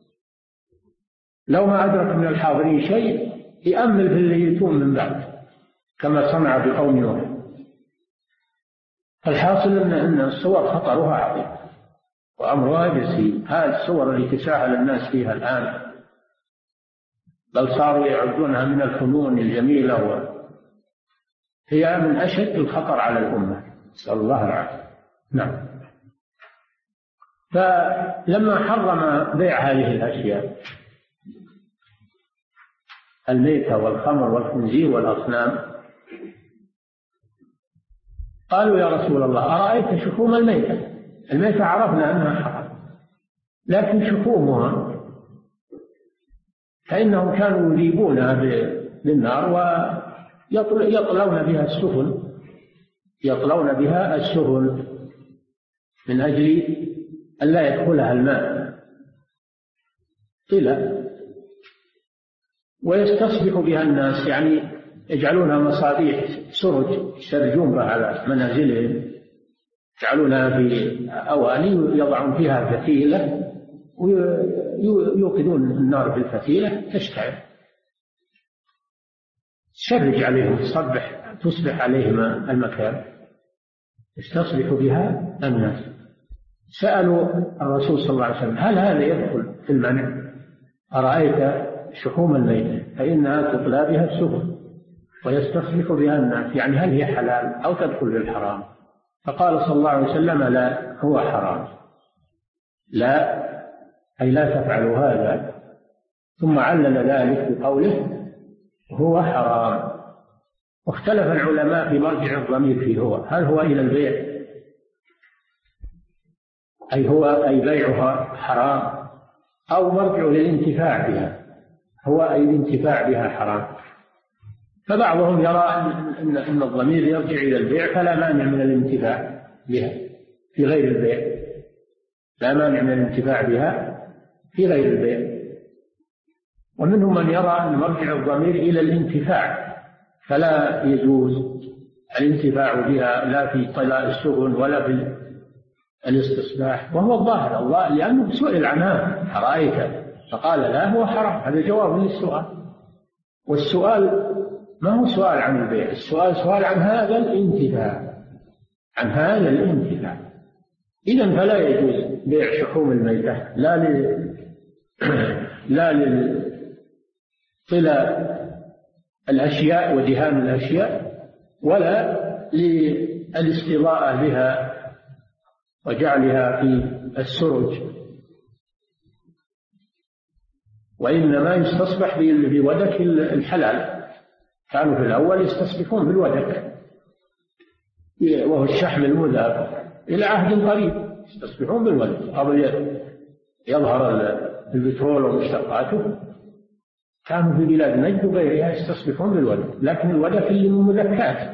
لو ما أدرك من الحاضرين شيء يأمل في اللي يتون من بعد، كما صنع بقوم نوح. الحاصل أن الصور خطرها عظيم وأمرها جسيم. هذه الصور التي تساهل الناس فيها الآن، بل صاروا يعدونها من الفنون الجميلة، هي من أشد الخطر على الأمة، نسأل الله العافية. نعم. فلما حرم بيع هذه الأشياء، الميتة والخمر والخنزير والأصنام، قالوا يا رسول الله أرأيت شحوم الميتة؟ الميتة عرفنا أنها حرام، لكن شحومها فإنهم كانوا يذيبونها بالنار ويطلون بها السفن، يطلون بها السفن من أجل أن لا يدخلها الماء طلع، ويستصبح بها الناس، يعني يجعلونها مصابيح سرج يسرجون بها على منازلهم، يجعلونها في أواني يضعون فيها فتيلة ويوقدون النار في الفتيلة تشتعل، تشرج عليهم، تصبح عليهم المكان، يستصبح بها الناس. سألوا الرسول صلى الله عليه وسلم هل هذا يدخل في المنع؟ أرأيت شحوم الميتة فإنها تطلى بها السفن ويستصبح بها الناس، يعني هل هي حلال أو تدخل في الحرام؟ فقال صلى الله عليه وسلم لا، هو حرام، لا، أي لا تفعلوا هذا. ثم علل ذلك بقوله هو حرام. واختلف العلماء في مرجع الضمير فيه، هل هو إلى البيع، أي بيعها حرام، أو مرجع للانتفاع بها، هو أي الانتفاع بها حرام. فبعضهم يرى أن الضمير يرجع إلى البيع فلا مانع من الانتفاع بها في غير البيع، لا مانع من الانتفاع بها في غير البيع. ومنهم من يرى أن مرجع الضمير إلى الانتفاع، فلا يجوز الانتفاع بها لا في طلاء السفن ولا في الاستصلاح، وهو الظاهر الله، لأنه سئل عنها أرأيت فقال لا، هو حرام. هذا جواب للسؤال، والسؤال ما هو سؤال عن البيع، السؤال سؤال عن هذا الانتفاع، عن هذا الانتفاع. إذن فلا يجوز بيع شحوم الميتة، لا لطلاء الأشياء ودهان الأشياء، ولا للاستضاءة بها وجعلها في السرج، وإنما يستصبح بودك الحلال. كانوا في الأول يستصبحون بالودك وهو الشحم المذاب، إلى عهد قريب يستصبحون بالودك يظهر البترول ومشتقاته كانوا في بلاد نجد وغيرها يستصبحون بالودك، لكن الودك اللي من مذكات،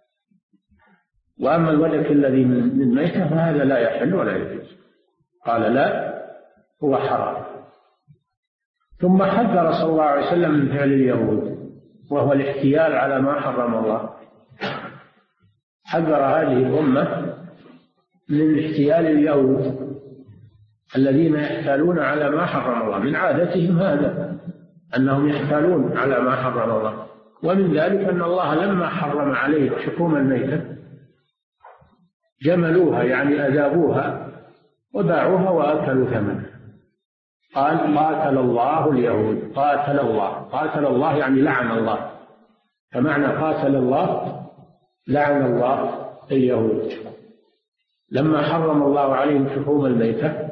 وأما الودك الذي من ميتة فهذا لا يحل ولا يجوز. قال لا، هو حرام. ثم حذر صلى الله عليه وسلم من فعل اليهود وهو الاحتيال على ما حرم الله. حذر هذه الأمة من احتيال اليهود الذين يحتالون على ما حرم الله، من عادتهم هذا أنهم يحتالون على ما حرم الله. ومن ذلك أن الله لما حرم عليه شحوم الميتة جملوها، يعني أذابوها وباعوها وأكلوا ثمنها. قال قاتل الله اليهود. قاتل الله يعني لعن الله، فمعنى قاتل الله لعن الله اليهود. لما حرم الله عليهم شحوم الميتة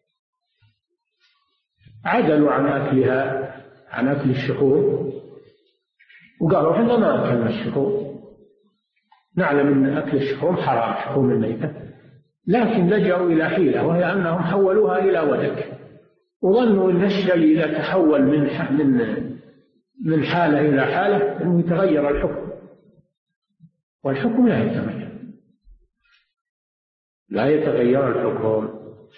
عدلوا عن أكلها، عن أكل الشحوم، وقالوا إحنا ما أكلنا الشحوم، نعلم أن أكل الشحوم حرام، شحوم الميتة، لكن لجأوا إلى حيلة، وهي أنهم حولوها إلى ودك، وظنوا أن الشيء إذا تحول من حالة إلى حالة أنه يتغير الحكم، والحكم لا يتغير، لا يتغير الحكم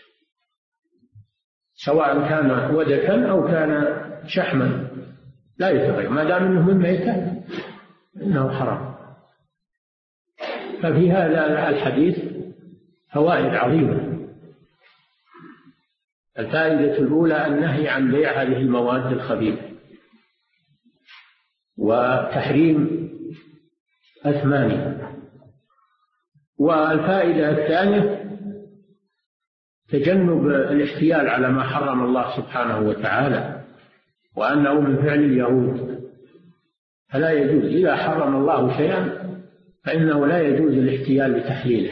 سواء كان ودكا أو كان شحما، لا يتغير ما دام أنه من ميتة إنه حرام. ففي هذا الحديث فوائد عظيمة. الفائدة الأولى النهي عن بيع هذه المواد الخبيثة وتحريم أثمانها. والفائدة الثانية تجنب الاحتيال على ما حرم الله سبحانه وتعالى، وأنه من فعل اليهود، فلا يجوز إذا حرم الله شيئا فإنه لا يجوز الاحتيال بتحليله.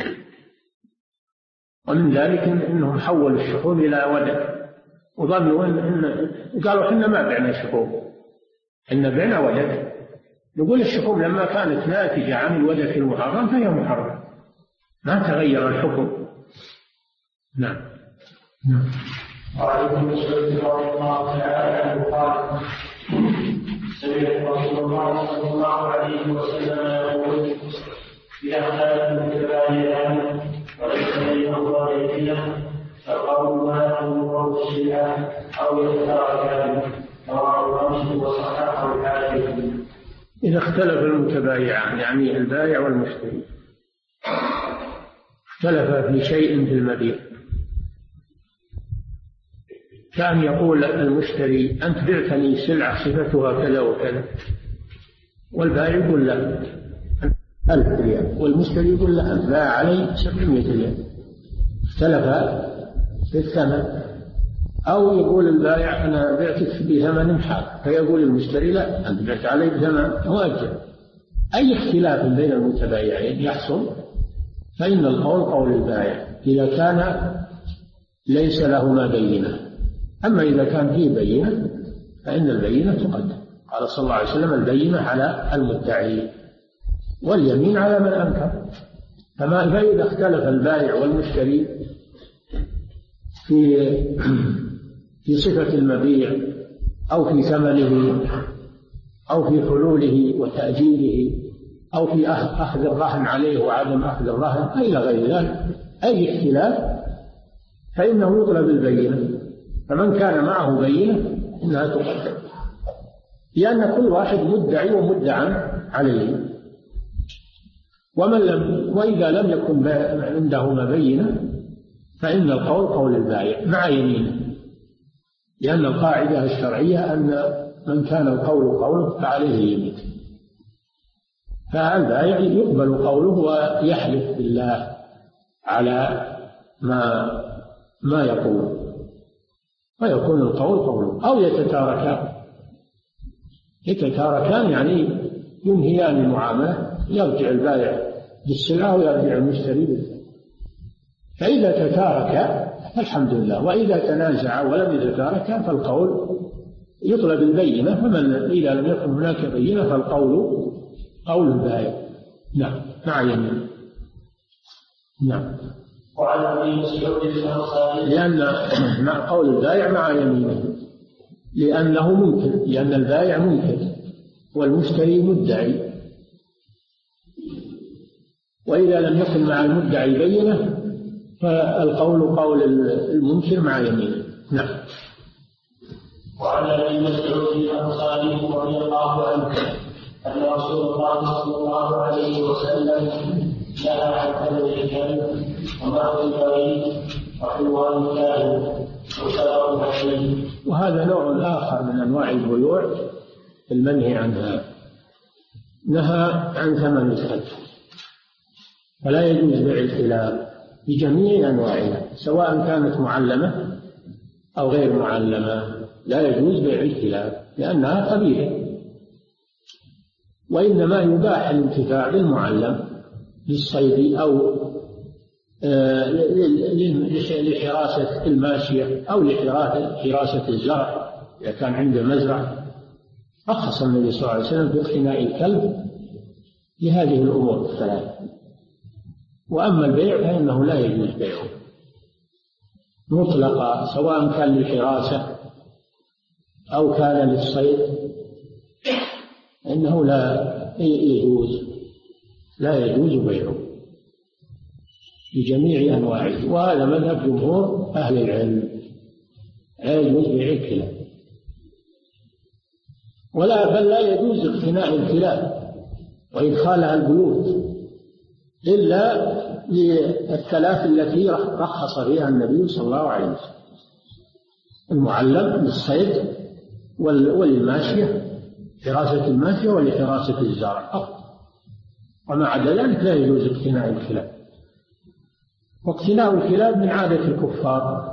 ومن ذلك إنهم حولوا الشحوم إلى ودك، وظنوا قالوا إحنا ما بعنا شحوم، إحنا بعنا ودك. نقول الشحوم لما كانت ناتجة عن الودك المحرم فهي محرم، ما تغير الحكم. نعم. وعن ابن مسعود رضي الله تعالى عنه قال سمعت رسول الله صلى الله عليه وسلم يقول إذا اختلف المتبايعان وليس بينهما بينة فالقول ما ينظر الشيئان أو يتراكان، رواه مسلم وصححه الحاكم. إذا اختلف المتبايعان يعني البائع والمشتري اختلف في شيء في المبيع، كان يقول المشتري أنت بعتني سلعة صفتها كذا وكذا، والبائع يقول لا 1000 ريال، والمشتري يقول لا أنت باع علي 700 ريال، اختلف في الثمن. أو يقول البائع أنا بعتك بثمن حال، فيقول المشتري لا أنت بعت علي بثمن مؤجل. أي اختلاف بين المتبايعين يحصل فإن القول قول البائع إذا كان ليس لهما بينة. أما إذا كان فيه بينة فإن البينة تقدم. قال صلى الله عليه وسلم البينة على المدعي واليمين على من أنكر. فإذا اختلف البائع والمشتري في صفة المبيع أو في ثمنه أو في حلوله وتأجيله أو في أخذ الرهن عليه وعدم أخذ الرهن إلى غير ذلك، أي اختلاف فإنه يطلب البينة. فمن كان معه بينة إنها تقدم، لأن كل واحد مدعي ومدعى عليه. وإذا لم يكن عندهما بينة فإن القول قول البائع مع يمينه، لأن القاعدة الشرعية أن من كان القول قوله فعليه يمين. فالبائع يقبل قوله ويحلف بالله على ما يقول، ويكون القول قوله. أو يتتاركان يعني ينهيان المعاملة، يرجع البائع بالسلعة ويرجع المشتري بالسلعة. فإذا تتاركا فالحمد لله، وإذا تنازعا ولم يتتاركا فالقول يطلب البينة. فمن إذا لم يكن هناك بينة فالقول قول البائع. نعم مع يمين. نعم. وعن ابي مسعود الانصاري لأن قول البائع مع يمينه لأنه ممكن، لأن البائع ممكن والمشتري مدعي، وإذا لم يكن مع المدعي بينة فالقول قول المنكر مع يمينه. نعم. وعن ابي مسعود الانصاري رضي الله عنه ان رسول الله صلى الله عليه وسلم نهى عن ثمن الكلب ومهر البغي وحلوان الكاهن وشراب الحليب. وهذا نوع آخر من أنواع البيوع المنهي عنها. نهى عن ثمن الكلب، فلا يجوز بيع الكلاب بجميع أنواعها سواء كانت معلمة أو غير معلمة، لا يجوز بيع الكلاب لأنها قبيحة، وإنما يباح الانتفاع بالمعلم للصيد أو لحراسة الماشية أو لحراسة الزرع إذا كان عنده مزرعة. رخص النبي صلى الله عليه وسلم في اقتناء الكلب لهذه الأمور الثلاث. وأما البيع فإنه لا يجوز بيعه مطلقا سواء كان للحراسة أو كان للصيد، إنه لا يجوز بيعه بجميع أنواعه. وهذا مذهب جمهور أهل العلم، لا يجوز بيع الكلاب، بل لا يجوز اقتناء الكلاب وإدخالها البيوت إلا للثلاث التي رخص فيها النبي صلى الله عليه وسلم: المعلم للصيد وللماشية، حراسة الماشية ولحراسة الزرع، وما عدا ذلك لا يجوز اقتناء الكلاب. واقتناء الكلاب من عادة الكفار،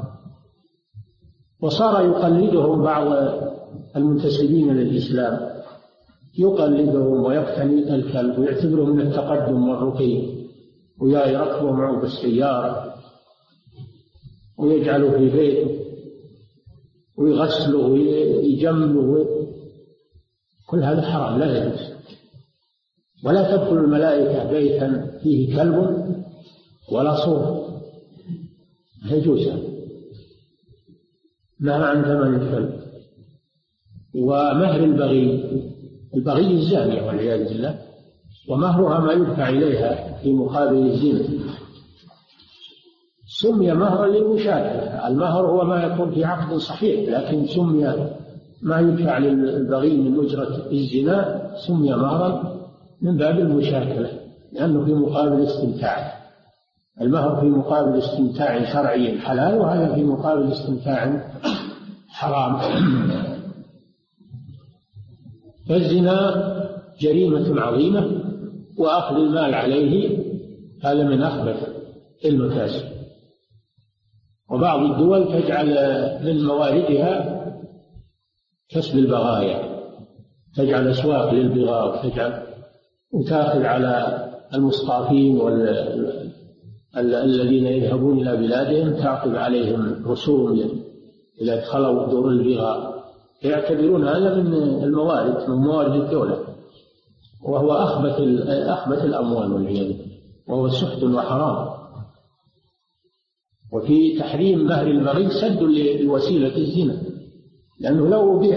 وصار يقلدهم بعض المنتسبين للإسلام، يقلدهم ويقتني الكلب ويعتبره من التقدم والرقي، ويركبه معه بالسيارة ويجعله في بيته ويغسله ويجمله، كل هذا حرام لا يجوز. ولا تدخل الملائكة بيتا فيه كلب ولا صور، لا يجوز. نهى عن ثمن الكلب. ومهر البغي الزانية والعياذ بالله، ومهرها ما يدفع إليها في مقابل الزنا. سمي مهرا للمشاكلة، المهر هو ما يكون في عقد صحيح، لكن سمي ما يدفع للبغي من أجرة الزنا سمي مهرا من باب المشاكلة، لأنه في مقابل استمتاع. المهر في مقابل استمتاع شرعي حلال، وهذا في مقابل استمتاع حرام. فالزنا جريمة عظيمة، وأخذ المال عليه هذا من أخبث المفاسد. وبعض الدول تجعل من مواردها كسب البغايا، تجعل أسواق للبغاء، وتأخذ على المصطافين الذين يذهبون إلى بلادهم، تأخذ عليهم رسوم إذا دخلوا دور البغاء، يعتبرون هذا من الموارد، من موارد الدولة، وهو أخبث الأموال والعياذ بالله، وهو سحت وحرام. وفي تحريم مهر البغي سد لوسيلة الزنا، لأنه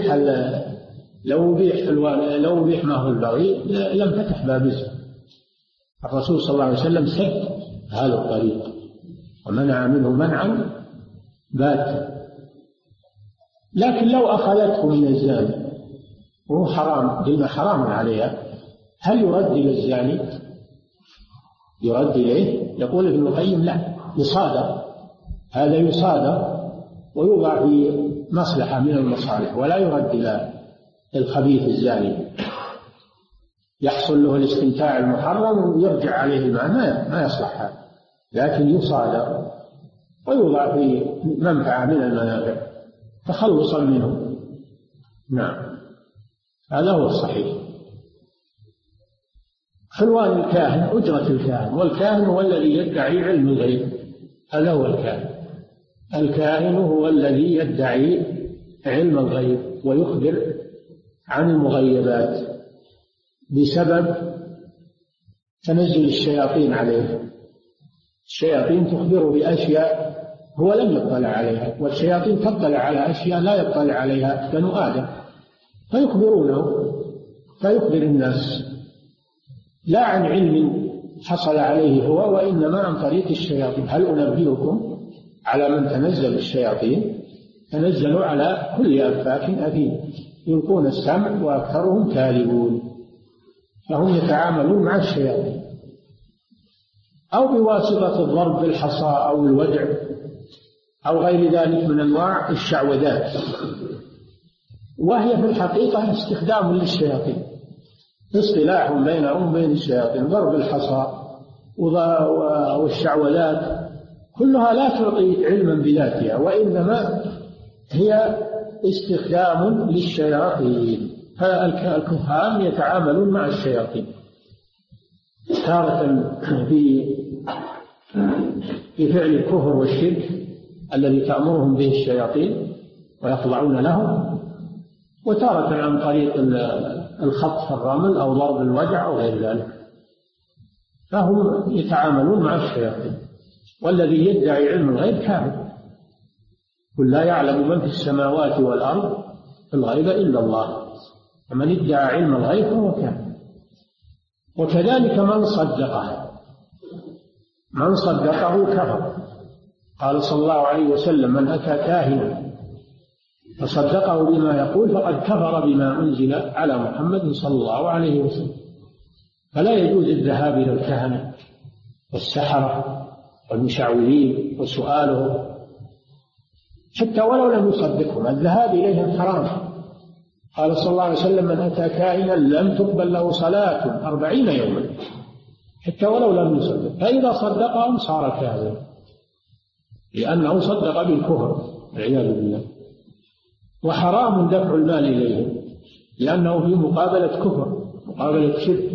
لو أبيح مهر البغي لم فتح باب الزنا. الرسول صلى الله عليه وسلم سد هذا الطريق ومنع منه منعا باتا. لكن لو أخذته من الزاني وهو حرام، قلنا حرام عليها، هل يرد إلى الزاني؟ يرد إليه؟ يقول ابن القيم لا، يصادر، هذا يصادر ويوضع في مصلحة من المصالح، ولا يرد إلى الخبيث الزاني يحصل له الاستمتاع المحرم ويرجع عليه المال، ما يصلح هذا، لكن يصادر ويوضع في منفعة من المنافع تخلصا منه. نعم، هذا هو الصحيح. حلوان الكاهن، أجرة الكاهن، والكاهن هو الذي يدعي علم الغيب، هذا هو الكاهن. الكاهن هو الذي يدعي علم الغيب ويخبر عن المغيبات بسبب تنزل الشياطين عليه، الشياطين تخبره بأشياء هو لم يطلع عليها، والشياطين تطلع على أشياء لا يطلع عليها بنو آدم، فيخبرونه، فيخبر الناس لا عن علم حصل عليه هو، وإنما عن طريق الشياطين. هل أنبئكم على من تنزل الشياطين؟ تنزلوا على كل أفاك أثيم يلقون السمع وأكثرهم كاذبون. فهم يتعاملون مع الشياطين، أو بواسطة الضرب بالحصى أو الودع أو غير ذلك من أنواع الشعوذات، وهي في الحقيقة استخدام للشياطين، اصطلاح بينهم وبين الشياطين. ضرب الحصى والشعوذات كلها لا تعطي علما بذاتها، وإنما هي استخدام للشياطين. فالكهان يتعاملون مع الشياطين تارة في فعل الكفر والشرك الذي تأمرهم به الشياطين ويخضعون له، وتارة عن طريق الخطف الرمل أو ضرب الوجع أو غير ذلك. فهم يتعاملون مع الشياطين. والذي يدعي علم الغيب كافر، قل لا يعلم من في السماوات والأرض الغيب إلا الله، فمن ادعى علم الغيب فهو كافر. وكذلك من صدقه كفر. قال صلى الله عليه وسلم: من أتى كاهنا فصدقه بما يقول فقد كفر بما أنزل على محمد صلى الله عليه وسلم. فلا يجوز الذهاب إلى الكهنة والسحرة والمشعوذين وسؤالهم حتى ولو لم يصدقهم، الذهاب إليهم حرام. قال صلى الله عليه وسلم: من أتى كاهنا لم تقبل له صلاة 40 يوما حتى ولو لم يصدق، فإذا صدقهم صار كاذبا لأنه صدق بالكفر والعياذ بالله. وحرام دفع المال إليهم لأنه في مقابلة كفر، مقابلة شرك.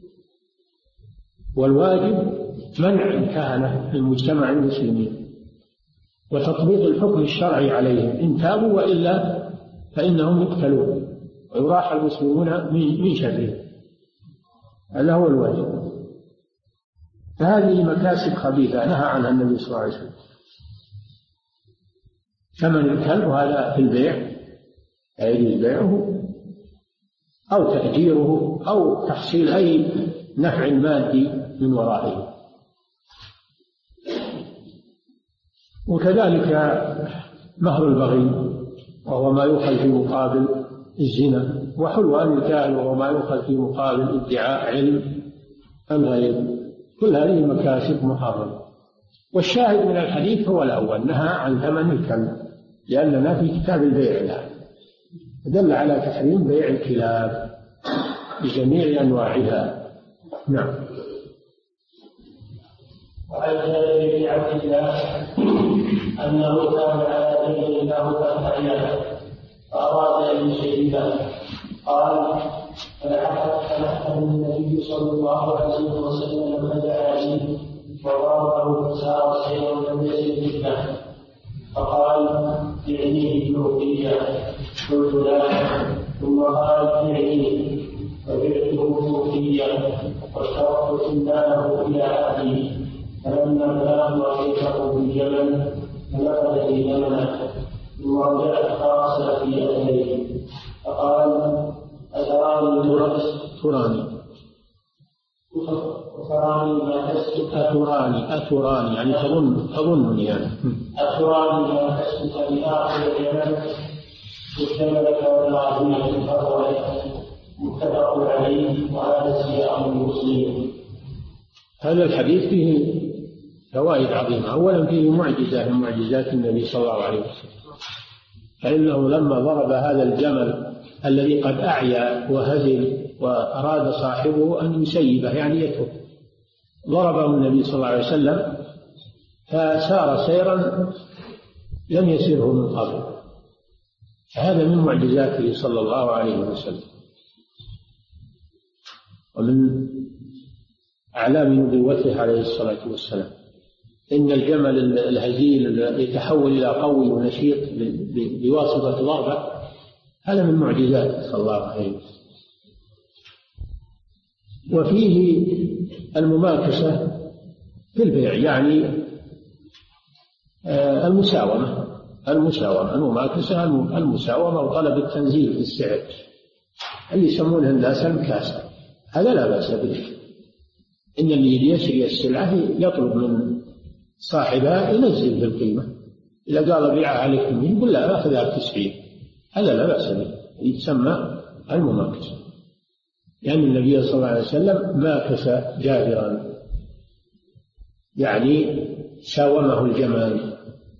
والواجب منع الكهنة في مجتمع المسلمين وتطبيق الحكم الشرعي عليهم، إن تابوا وإلا فإنهم يقتلون ويراح المسلمون من شرهم. هذا هو الواجب. فهذه مكاسب خبيثة نهى عنها النبي صلى الله عليه وسلم. ثمن الكلب هذا في البيع لا يجوز بيعه أو تأجيره أو تحصيل أي نفع مادي من ورائه. وكذلك مهر البغي وهو ما يؤخذ في مقابل الزنا، وحلوان الكاهن وهو ما يؤخذ في مقابل ادعاء علم الغيب. كل هذه مكاسب محرمة. والشاهد من الحديث هو الأول، نهى عن ثمن الكلب لأننا في كتاب البيع الآن، دل على تحريم بيع الكلاب بجميع أنواعها. نعم. وعن جابر بن عبد الله أنه كان على دين له فأحياه فأراد أن يشربه، قال: فلحقه النبي صلى الله عليه وسلم فدعا لي وضربه فسار سيرا لم يزل فتنه، فقال: اعنيه بأوقية. قلت: لا. ثم قال: اعنيه، فبعته بأوقية واشترطت سنانه إلى أهلي. فلما بلغت رأيته بالجبل فنفذ لي ثمنه، ثم رجعت خاصة في أهلي فقال: أتراني ما حسبك أتراني يعني تظنني يعني أتراني ما حسبك بآخر الجبل اشتملك والعظيم فهو متفق عليه وهذا سياق مسلم. هذا الحديث فيه فوائد عظيمة. أولا فيه معجزة من معجزات النبي صلى الله عليه وسلم، فإنه لما ضرب هذا الجمل الذي قد أعيا وهزل وأراد صاحبه أن يسيبه يعني يترك، ضربه النبي صلى الله عليه وسلم فسار سيرا لم يسره من قبل. هذا من معجزاته صلى الله عليه وسلم. ومن أعلام نبوته عليه الصلاة والسلام إن الجمل الهزيل يتحول إلى قوي ونشيط بواسطة ضربة، هذا من معجزاته صلى الله عليه وسلم. وفيه المماكسة في البيع، يعني المساومة المماكسة، المساومة وطلب التنزيل في السعر اللي يسمونه الناس المكاسة، هذا لا بأس به. إن اللي يشري السلعة يطلب من صاحبها ينزل في القيمة، إذا قال بيعها عليك يقول لا أخذها ب90، هذا لا بأس به، يسمى المماكسة. لأن النبي صلى الله عليه وسلم ماكس جابرا، يعني ساومه الجمال.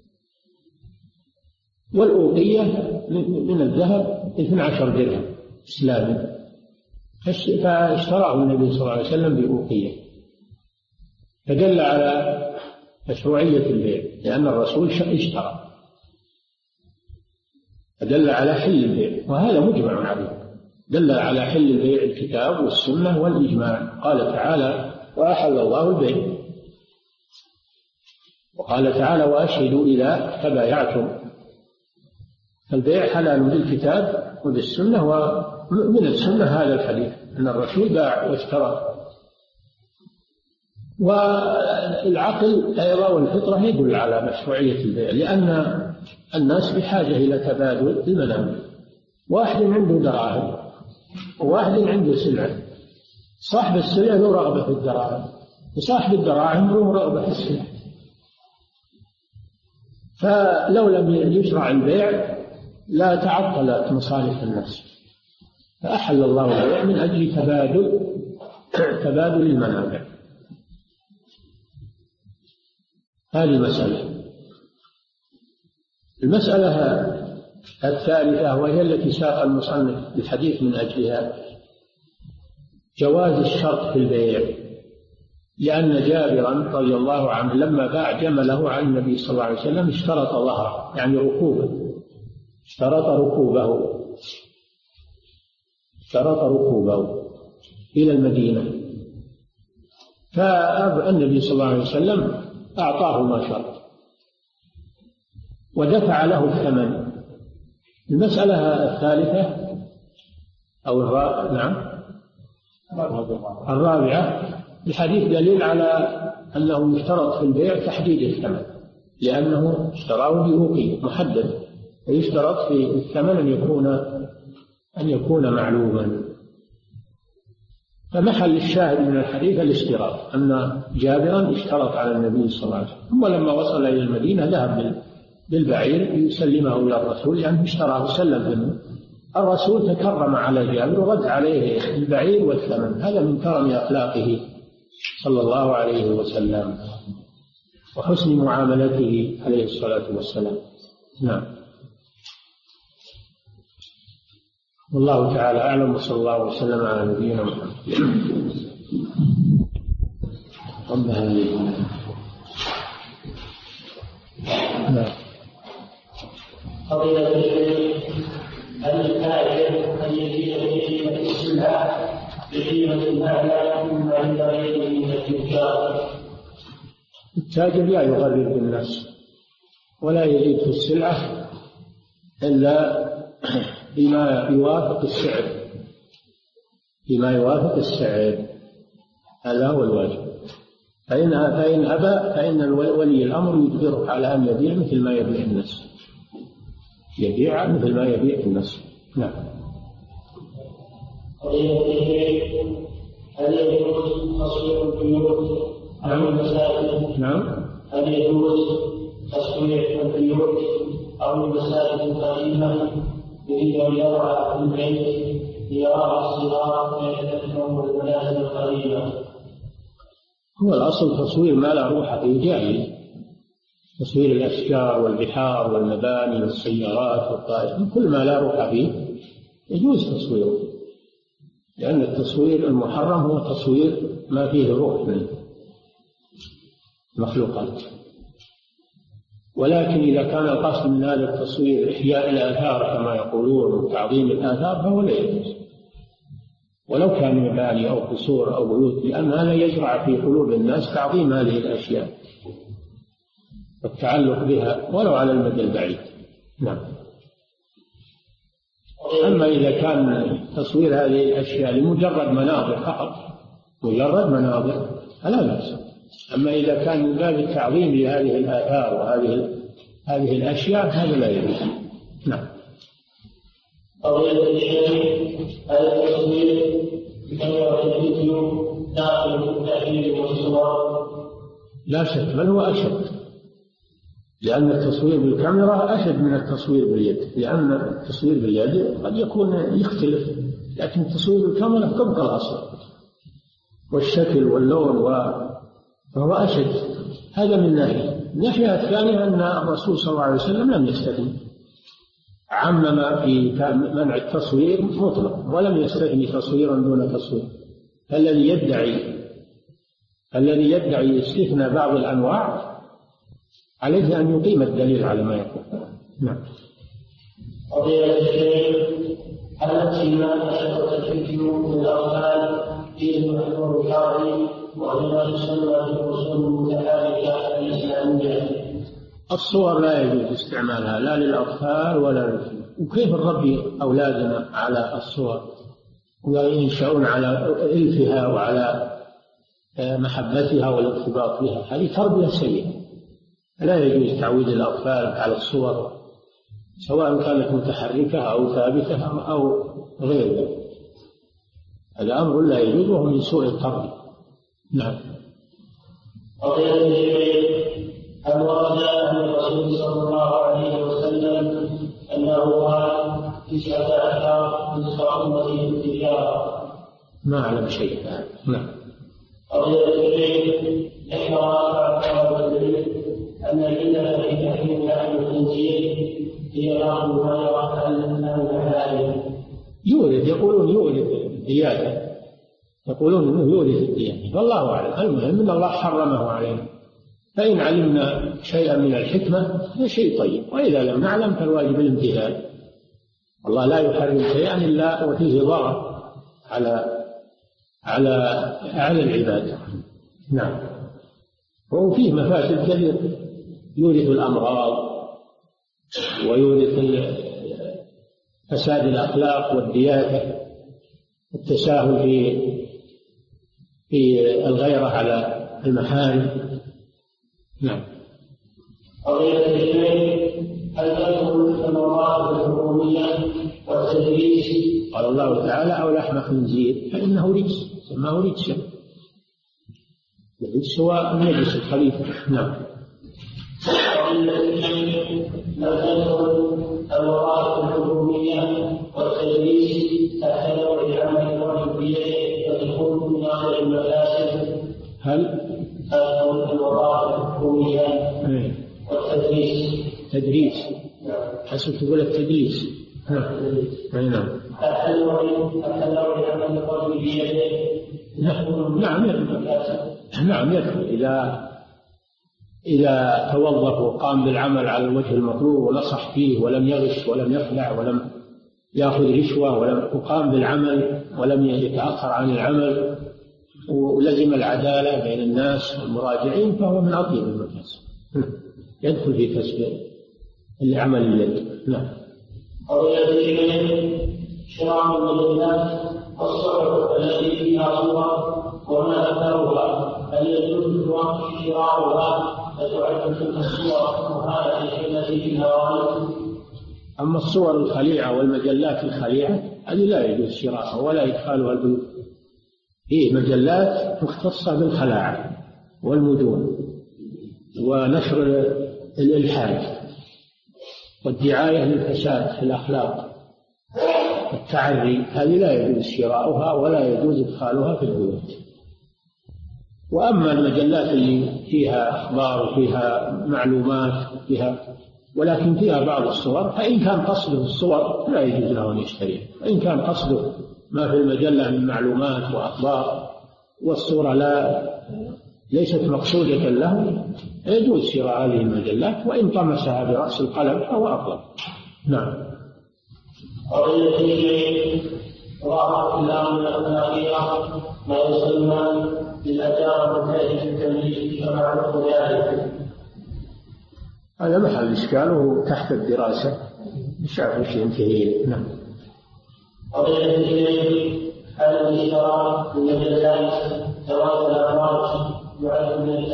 والأوقية من الذهب 12 درهم إسلامي، فاشتراه النبي صلى الله عليه وسلم بأوقية، فدل على مشروعية البيع، لأن الرسول اشترى، فدل على حل البيع، وهذا مجمع عليه، دل على حل البيع الكتاب والسنة والإجماع. قال تعالى: وأحل الله البيع. وقال تعالى: وأشهدوا إذا تبايعتم. البيع حلال بالكتاب وبالسنة، ومن السنة هذا الحديث أن الرسول باع واشترى. والعقل أيضا والفطرة يدل على مشروعية البيع، لأن الناس بحاجة إلى تبادل المنافع، واحد عنده دراهم وواحد عنده سلعة، صاحب السلعة له رغبة في الدراهم وصاحب الدراهم له رغبة في السلعة، فلو لم يشرع البيع لا تعطلت مصالح الناس، فأحل الله البيع من أجل تبادل المنافع. هذه المسألة الثالثة، وهي التي ساق المصنف الحديث من أجلها، جواز الشرط في البيع، لأن جابرا رضي الله عنه لما باع جمله عن النبي صلى الله عليه وسلم اشترط ظهره، يعني ركوبه، اشترط ركوبه إلى المدينة، فالنبي صلى الله عليه وسلم أعطاه ما شرط ودفع له الثمن. المسألة الثالثة أو الرابعة، الحديث دليل على أنه يشترط في البيع تحديد الثمن، لأنه اشتراه بأوقية محدد، ويشترط في الثمن أن يكون معلوما. فمحل الشاهد من الحديث الاشتراط، أن جابرا اشترط على النبي صلى الله عليه وسلم، ثم لما وصل إلى المدينة ذهب بالبعير يسلمه إلى الرسول، لأنه اشتراه سلم منه. الرسول تكرم على جابر ورد عليه البعير والثمن، هذا من كرم أخلاقه صلى الله عليه وسلم وحسن معاملته عليه الصلاة والسلام. نعم. والله تعالى أعلم، وصلى الله وسلم على نبينا محمد. فضيلة الشيخ، هل التاجر أن يزيد في قيمة السلعة بقيمة أعلى مما عند غيره من التجار؟ التاجر لا يغرر بالناس ولا يزيد في السلعة إلا بما يوافق السعر، هذا هو الواجب. فإن أبى فإن ولي الأمر يجبره على أن يبيع مثل ما يبيع الناس، يبيع مثل ما يبيع الناس. نعم. هل يجوز تصوير البيوت أو المساجد؟ نعم. هل يجوز تصوير البيوت أو المساجد القديمة يريد أن يضع في البيت ليراها الصغار ويتذكروا المنازل القديمة؟ هو الأصل تصوير ما لا روح فيه جائز، تصوير الأشجار والبحار والمباني والسيارات والطائرات، كل ما لا روح فيه يجوز تصويره، لأن التصوير المحرم هو تصوير ما فيه روح من المخلوقات. ولكن إذا كان القصد من هذا التصوير إحياء الآثار كما يقولون وتعظيم الآثار فهو لا يجوز، ولو كان مباني أو قصور أو بيوت، لأن هذا يزرع في قلوب الناس تعظيم هذه الأشياء والتعلق بها ولو على المدى البعيد. نعم. أما إذا كان تصوير هذه الأشياء لمجرد مناظر فقط، مجرد مناظر، فلا بأس، أما إذا كان من باب التعظيم لهذه الآثار وهذه الأشياء هذا لا يجوز. نعم. قضية الشيء التصوير بكاميرا الفيديو داخل التأثير والصور لا شك، بل هو أشد، لأن التصوير بالكاميرا أشد من التصوير باليد، لأن التصوير باليد قد يكون يختلف، لكن التصوير بالكاميرا طبق الأصل والشكل واللون فهو أشد. هذا من ناحية. الناحية الثانية أن الرسول صلى الله عليه وسلم لم يستثني، عمم في منع التصوير مطلق ولم يستثني تصويرا دون تصوير. الذي يدعي استثناء بعض الأنواع عليه أن يقيم الدليل على ما يقول. نعم. قضية الشيخ التي ما أشرت الفيديو من الأطفال في المحظور الشرعي وهي تسمى بالرسوم المتحركة الإسلامية. الصور لا يجوز استعمالها لا للأطفال ولا للكبار. وكيف نربي أولادنا على الصور وينشأون على إلفها وعلى محبتها والارتباط بها؟ هذه تربية سيئة. لا يجوز تعويد الأطفال على الصور سواء كانت متحركة أو ثابتة أو غير ذلك. هذا أمر لا يجوز وهو من سوء التربية. نعم. هل ورد عن الرسول صلى الله عليه وسلم أنه قال 19 نصف أمتي التجارة؟ ما أعلم شيء. نعم. نحن أن العلة في تحريم لحم الخنزير هي بعض ما يرى الحلال. يقولون يورث الديانة، يقولون أنه يورث الديانة، والله أعلم. المهم أن الله حرمه علينا، فإن علمنا شيئا من الحكمة فشيء طيب، وإذا لم نعلم فالواجب الامتثال. والله لا يحرم شيئا إلا وفيه ضرر على العباد. نعم. وفيه مفاسد كثيرة، يورث الأمراض ويورث فساد الأخلاق والدياثة، التساهل في الغيرة على المحارم. نعم. قضية الشيء هل تدخل المرأة الحكومية والتدريس؟ قال الله تعالى أو لحم خنزير فإنه رجس، سماه رجسا. الرجس هو النجس الخبيث. نعم. قضية الشيء هل تدخل المرأة الحكومية والتدريس تحت نوع عمل الوالدية وتكون من أغلب المفاسد؟ هل تدخل المرأة الحكومية والتدريس؟ تدريس حسب تقول التدريس. نعم. تحت نوع عمل الوالدية. نعم يدخل إذا توظف وقام بالعمل على الوجه المطلوب ونصح فيه ولم يغش ولم يخدع ولم يأخذ رشوة وقام بالعمل ولم يتأخر عن العمل ولزم العدالة بين الناس والمراجعين فهو من أطيب المكاسب، يدخل في كسب العمل اليد. نعم. قضية شراء المجلات والصحف التي فيها صور وما أثرها، هل يجوز شراؤها فتعد تلك الصور وهذه التي فيها غالب؟ أما الصور الخليعة والمجلات الخليعة هذه لا يجوز شراءها ولا إدخالها البيوت. هي مجلات مختصة بالخلاعة والمدون ونشر الإلحاد والدعاية للفساد في الأخلاق والتعري، هذه لا يجوز شراؤها ولا يجوز إدخالها في البيوت. وأما المجلات اللي فيها أخبار وفيها معلومات ولكن فيها بعض الصور، فإن كان قصده الصور لا يجوز له أن يشتريها. وإن كان قصده ما في المجلة من معلومات وأخبار والصورة ليست مقصودة له يجوز شراء هذه المجلات، وإن طمسها برأس القلم فهو أفضل. نعم. قضية الشيء ظهر في الآونة الأخيرة ما يسمى بالأداء والنهي في التمييز فمعلوم ذلك. هذا محل إشكاله تحت الدراسة نشاف شيء كثير. نعم. قضية الشيء هل الاشتراك بالمجلات سواء الأموات يعد من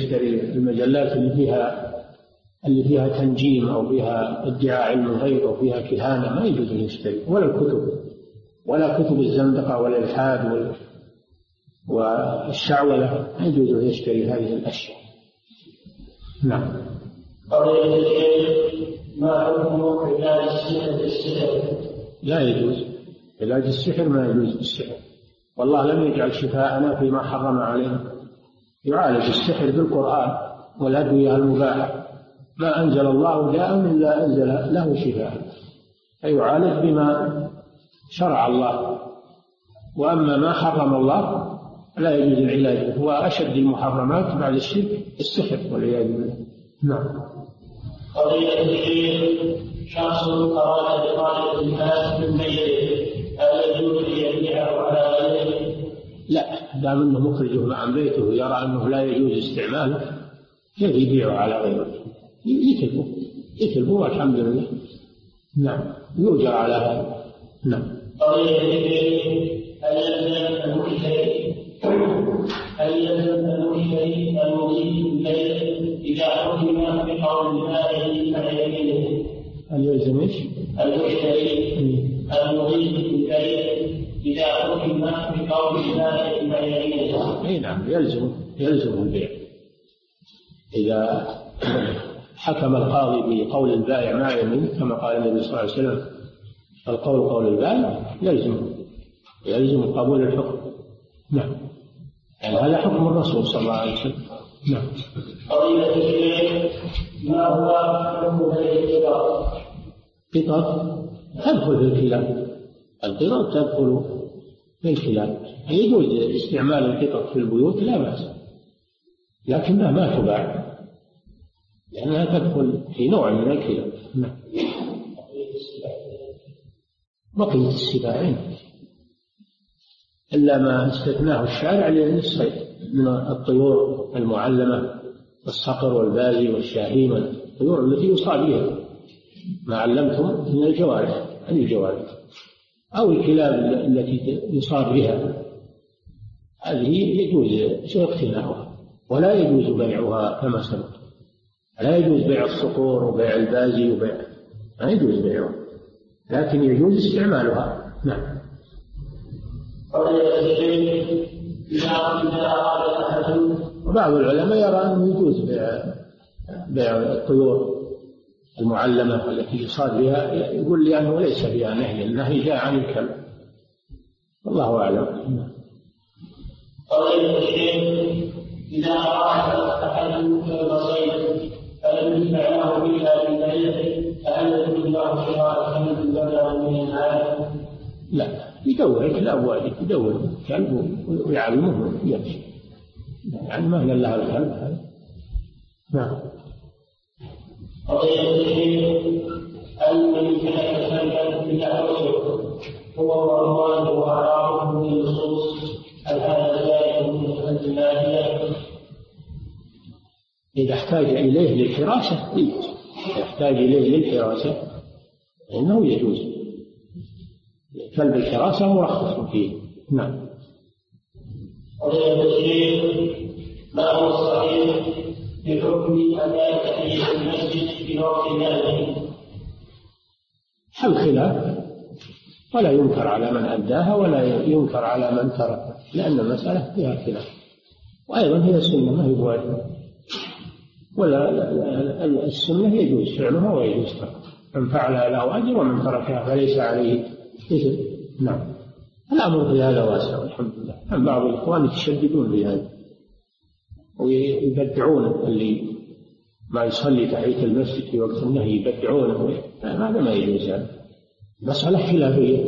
يشتري المجلات اللي فيها تنجيم أو فيها ادعاء علم الغيب أو فيها كهانة، ما يجوز أن يشتري، ولا كتب الزندقة والإلحاد والشعوذة، ما يجوز أن يشتري هذه الأشياء. نعم. قضية الشيخ، ما حكم علاج السحر؟ لا يجوز علاج السحر، ما يجوز السحر، والله لم يجعل شفاءنا فيما حرم علينا. يعالج السحر بالقرآن والأدوية المباحة، ما أنزل الله داء إلا أنزل له شفاء، فيعالج بما شرع الله. وأما ما حرم الله لا يجوز العلاج به، وأشد المحرمات بعد الشرك السحر والعياذ بالله. نعم. قضية الشيخ، شخص أراد إخراج الناس من بيته، هل يجوز أن يبيعه على غيره؟ لا، دام أنه مخرجه عن بيته ويرى أنه لا يجوز استعماله كيف يبيعه على غيره؟ يتلبه والحمد لله. نعم، يؤجر على هذا. نعم. قضية الشيخ، هل يلزم المشتري المضيف الليل إذا حكم بقول المالك على يمينه؟ هل يلزم ايش؟ المشتري المضيف الليل إذا حكم بقول المالك على يمينه؟ اي نعم، يلزم البيع. إذا حكم القاضي بقول البائع ما يمين كما قال النبي صلى الله عليه وسلم القول قول البائع، يلزم قبول الحكم. نعم، يعني هذا حكم الرسول صلى الله عليه وسلم. نعم. قضية الشيخ، ما هو حكم القطط؟ قطط تدخل في الكلاب، القطط تدخل في الكلاب، يجوز استعمال القطط في البيوت لا بأس، لكنها ما تباع لأنها تدخل في نوع من الكلاب. نعم. بقية السباعين إلا ما استثناه الشارع للصيد من الطيور المعلمة، الصقر والبازي والشاهين، الطيور التي يصاب بها ما علمتم من الجوارح أو الكلاب التي يصاب بها، هذه يجوز اقتناؤها ولا يجوز بيعها كما سبق. لا يجوز بيع الصقور وبيع البازي ما يجوز بيعها، لكن يجوز استعمالها. نعم. وبعض العلماء يرى أنه يجوز بيع الطيور المعلمة التي يصاد بها، يقول لأنه ليس فيها نهي، النهي جاء عن الكلب، والله أعلم. قضية الشيخ، إذا أراد أحد البصير فلم يدفع له إلا بالبيت، فهل يجوز له شراء ثمن بدلا من هذا؟ لا، يدور كلاب واحد، يدور كلب ويعلمه يمشي، يعني مهلا لها الكلب هذا. نعم. قضية الشيخ، من كان كلبا بتحرسه هو ورضوانه وأعراضه من النصوص، هل هذا زائد من النادية؟ إذا احتاج إليه للحراسة يجوز، يحتاج إليه للحراسة إنه يجوز، كلب الحراسة مرخص فيه. نعم. قضية الشيخ، ما هو الصحيح في حكم أداء تحية المسجد في وقت النهي؟ الخلاف، ولا ينكر على من أداها ولا ينكر على من تركها، لأن المسألة فيها خلاف، وأيضا هي سنة ما هي بواجب، ولا السنة يجوز فعلها ويجوز تركها، من فعلها له أجر ومن تركها فليس عليه إثم. نعم. الأمر في هذا واسع والحمد لله. بعض الإخوان يتشددون بهذا ويبدعون اللي ما يصلي تحية المسجد في وقت النهي، يبدعون، هذا ما يجوز. هذا مسألة خلافية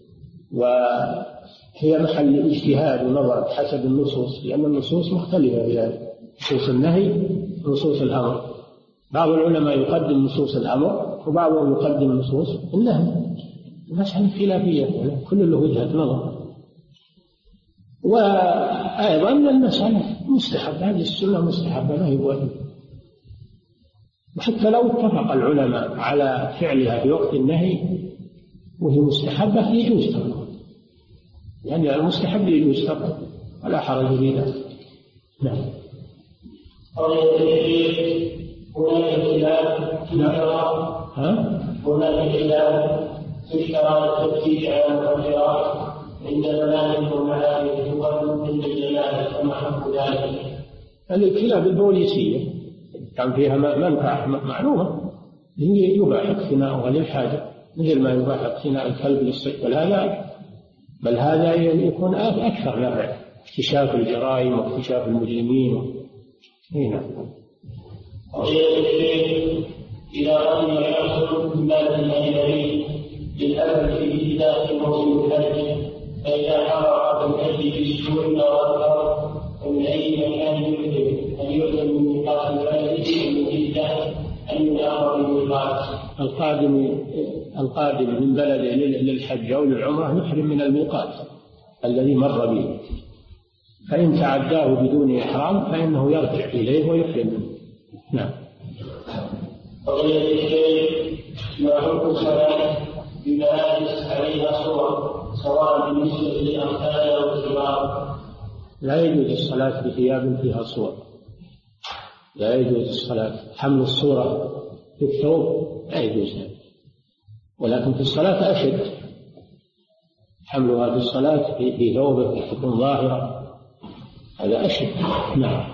وهي محل اجتهاد ونظر حسب النصوص، لأن النصوص مختلفة في هذا، نصوص النهي ونصوص الأمر. بعض العلماء يقدم نصوص الأمر وبعضهم يقدم نصوص النهي، مسألة خلافية كل له وجهة نظر. وأيضا المسألة مستحبة، هذه السنة مستحبة ما هي واجب، وحتى لو اتفق العلماء على فعلها في وقت النهي وهي مستحبة يجوز تركها، يعني المستحب يجوز تركها ولا حرج في ذلك. نعم. هناك خلاف في شرائط التفتيش على المخدرات عند الملائكة والملائكة وعند الجنائز وما حكم ذلك؟ الكلاب البوليسية كان فيها منفعة معلومة يباح اقتناؤها للحاجة مثل ما يباح اقتناء الكلب للصيد، بل هذا يكون أكثر نفع، اكتشاف الجرائم واكتشاف المجرمين. هنا إذا قدم الحصر من بلد الأجنبي للأمل في ابتداء موسم الحج، فإذا حضر الحج في الشهور والأشهر ومن أي مكان يمكن أن يؤذن من ميقات البلد من جدة أن يؤمر بالميقات. القادم من بلده للحج أو للعمرة يحرم من الميقات الذي مر به، فإن تعداه بدون إحرام فإنه يرجع إليه ويحرم منه. نعم. قضية الشيء ما حكم الصلاة بملابس عليها صور سواء بالنسبة للأطفال أو الكبار؟ لا يجوز الصلاة بثياب فيها صور، لا يجوز الصلاة. حمل الصورة في الثوب لا يجوز، ولكن في الصلاة أشد، حملها في الصلاة في ثوبه تكون ظاهرة، هذا أشد. نعم.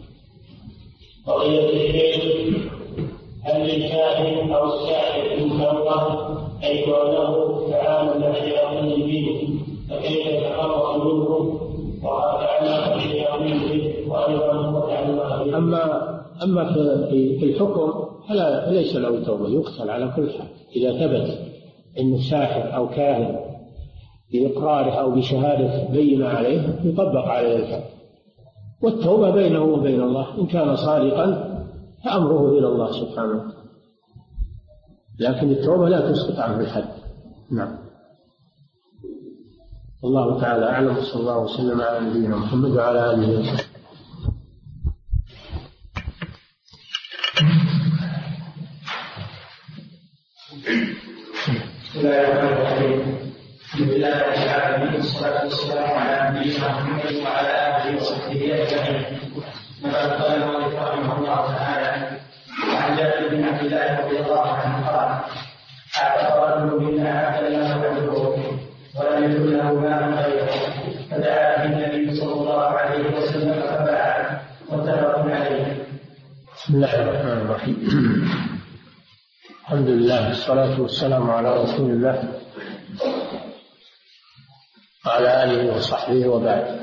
قضية الشيء هل للكاهن أو الساحر من توبة أي كونه تعامل مع الشياطين فكيف يتخلص منه وتعامل الشياطين به وأيضا تعامل؟ أما في الحكم فليس له توبة، يقتل على كل حال إذا ثبت أنه ساحر أو كاهن بإقراره أو بشهادة بينة عليه يطبق عليه الحد، والتوبة بينه وبين الله، إن كان صادقا فأمره إلى الله سبحانه، لكن التوبة لا تسقط عنه الحد. نعم. الله تعالى أعلم، صلى الله وسلم على نبينا محمد وعلى آله وصحبه. بسم الله الرحمن الرحيم. الحمد لله رب العالمين، والصلاة والسلام على نبينا محمد وعلى آله وصحبه أجمعين. قال المؤلف رحمه الله تعالى: وعن جابر بن عبد الله رضي الله عنه قال: أعتق رجل منا عبدا له عذره ولم يكن له مال غيره، فدعا به النبي صلى الله عليه وسلم فباعه، متفق عليه. بسم الله الرحمن الرحيم. الحمد لله، والصلاة والسلام على رسول الله وعلى آله وصحبه، وبعد.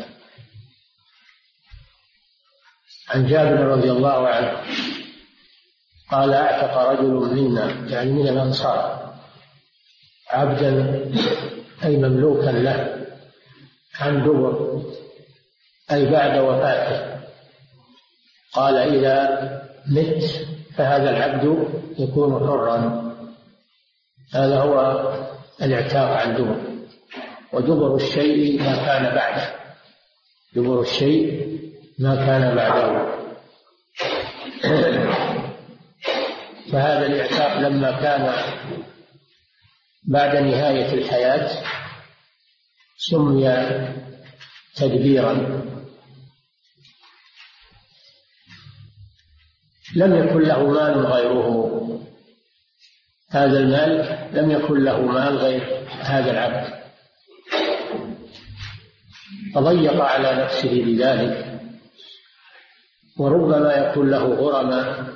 عن جابر رضي الله عنه قال: أعتق رجل منا، يعني من الأنصار، عبدا أي مملوكا له، عن دبر أي بعد وفاته. قال: إذا مت فهذا العبد يكون حرا. هذا هو الاعتاق عن دبر، ودبر الشيء ما كان بعده، دبر الشيء ما كان بعده. فهذا الاعتاق لما كان بعد نهاية الحياة سمي تدبيرا. لم يكن له مال غيره، هذا المالك لم يكن له مال غير هذا العبد، فضيق على نفسه بذلك، وربما يكون له غرماء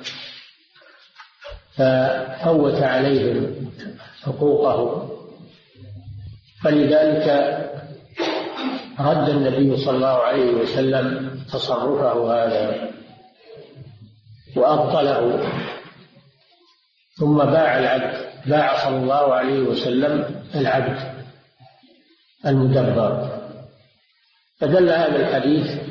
ففوت عليهم حقوقه، فلذلك رد النبي صلى الله عليه وسلم تصرفه هذا وأبطله، ثم باع العبد، باع صلى الله عليه وسلم العبد المدبر. فدل هذا الحديث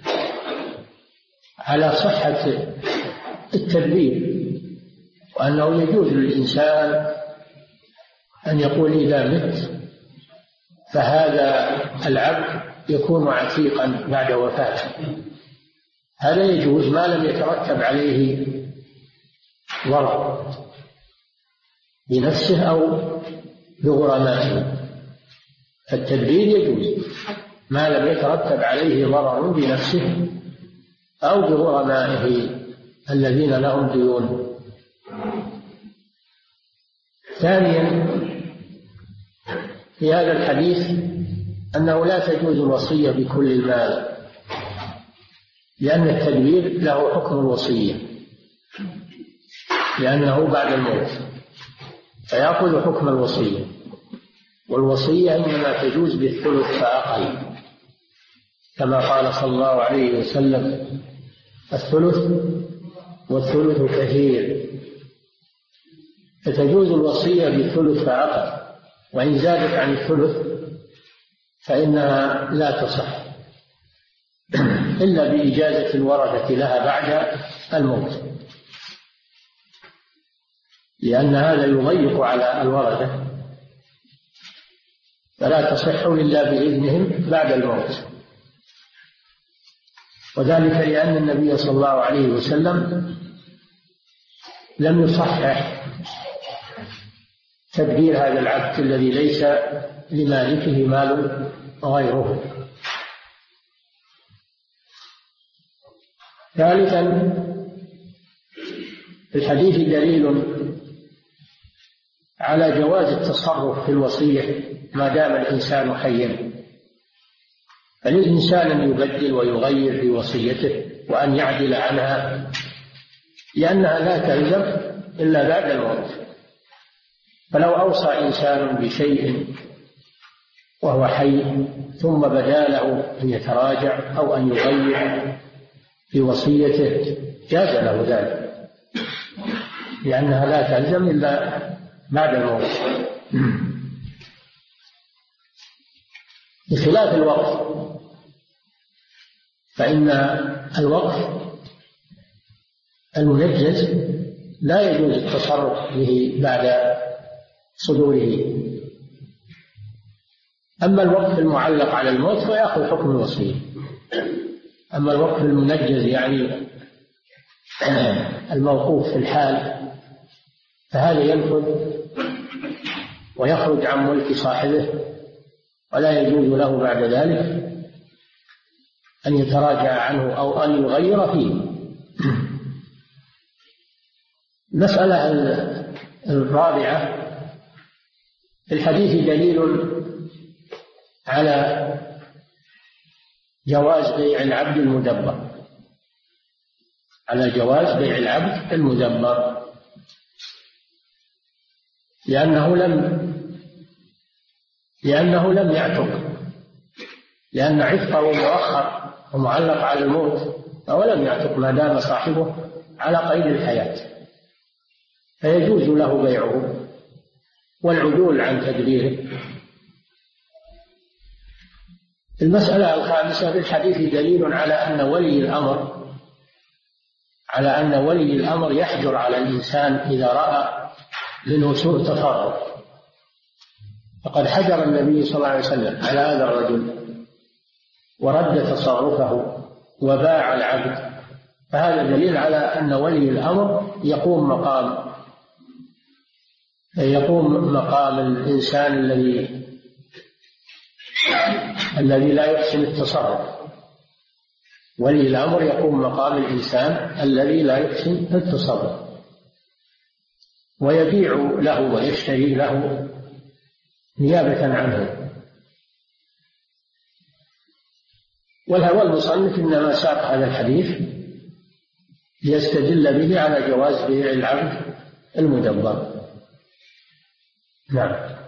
على صحة التدبير، وأنه يجوز للإنسان أن يقول إذا مت فهذا العبد يكون عتيقا بعد وفاته. هذا يجوز ما لم يترتب عليه ضرر بنفسه أو بغرمائه، فالتدبير يجوز ما لم يترتب عليه ضرر بنفسه أو بغرمائه الذين لهم ديون. ثانيا في هذا الحديث أنه لا تجوز الوصية بكل المال، لأن التدبير له حكم الوصية، لأنه بعد الموت فيأخذ حكم الوصية، والوصية إنما تجوز بالثلث فأقل، كما قال صلى الله عليه وسلم: الثلث والثلث كثير. فتجوز الوصية بالثلث فأقل، وإن زادت عن الثلث فإنها لا تصح إلا بإجازة الورثة لها بعد الموت، لأن هذا يضيق على الورثة، فلا تصح إلا بإذنهم بعد الموت. وذلك لأن النبي صلى الله عليه وسلم لم يصحح تدبير هذا العبد الذي ليس لمالكه مال غيره. ثالثا في الحديث دليل على جواز التصرف في الوصية ما دام الإنسان حيا، فللإنسان أن يبدل ويغير في وصيته وأن يعدل عنها، لأنها لا تلزم إلا بعد الموت. فلو أوصى إنسان بشيء وهو حي ثم بدا له أن يتراجع أو أن يغير في وصيته جاز له ذلك، لأنها لا تلزم إلا بعد الموت. بخلاف الوقف، فإن الوقف المنجز لا يجوز التصرف به بعد صدوره. أما الوقف المعلق على الموت فيأخذ حكم الوصية. أما الوقف المنجز يعني الموقوف في الحال فهذا ينفذ ويخرج عن ملك صاحبه، ولا يجوز له بعد ذلك أن يتراجع عنه أو أن يغير فيه. المسألة الرابعة في الحديث دليل على جواز بيع العبد المدبر، على جواز بيع العبد المدبر، لأنه لم يعتق، لأن عتقه مؤخر ومعلق على الموت، فهو لم يعتق ما دام صاحبه على قيد الحياة، فيجوز له بيعه والعدول عن تدبيره. المسألة الخامسة في الحديث دليل على أن ولي الأمر يحجر على الإنسان إذا رأى منه سوء تصرف، فقد حجر النبي صلى الله عليه وسلم على هذا الرجل ورد تصرفه وباع العبد، فهذا دليل على أن ولي الأمر يقوم مقام الإنسان الذي لا يحسن التصرف. ولي الأمر يقوم مقام الإنسان الذي لا يحسن التصرف، ويبيع له ويشتري له نيابة عنه. والهوى المصنف إنما ساق هذا الحديث ليستدل به على جواز بيع العبد المدبر. نعم.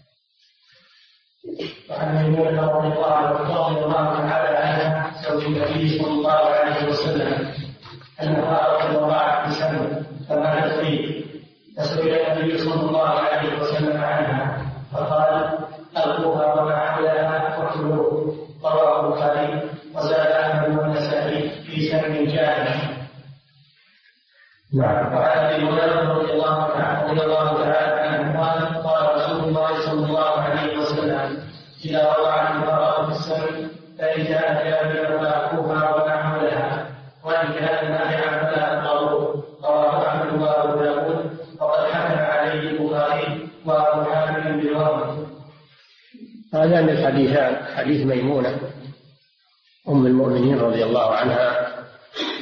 وعن ميمونة رضي الله تعالى عنها زوج النبي صلى الله عليه وسلم أنها وضعت بسنة فماتت فيه، فسئل النبي صلى الله عليه وسلم عنها فقال: ألقوها وما حولها واقتلوه. رواه البخاري وزاد أحمد والنسائي في سن جاهل. وعن ابي هريره رضي الله تعالى عنه قال رسول الله صلى الله عليه وسلم: اذا وضعت المراه في السن فان كانت كامله فاكوها وما حولها، وان كانت نافعا فلا تقربوه. رواه احمد وابو داود وقد حكم عليه البخاري وابو حاتم بالوهم. هذان الحديثان، حديث ميمونه ام المؤمنين رضي الله عنها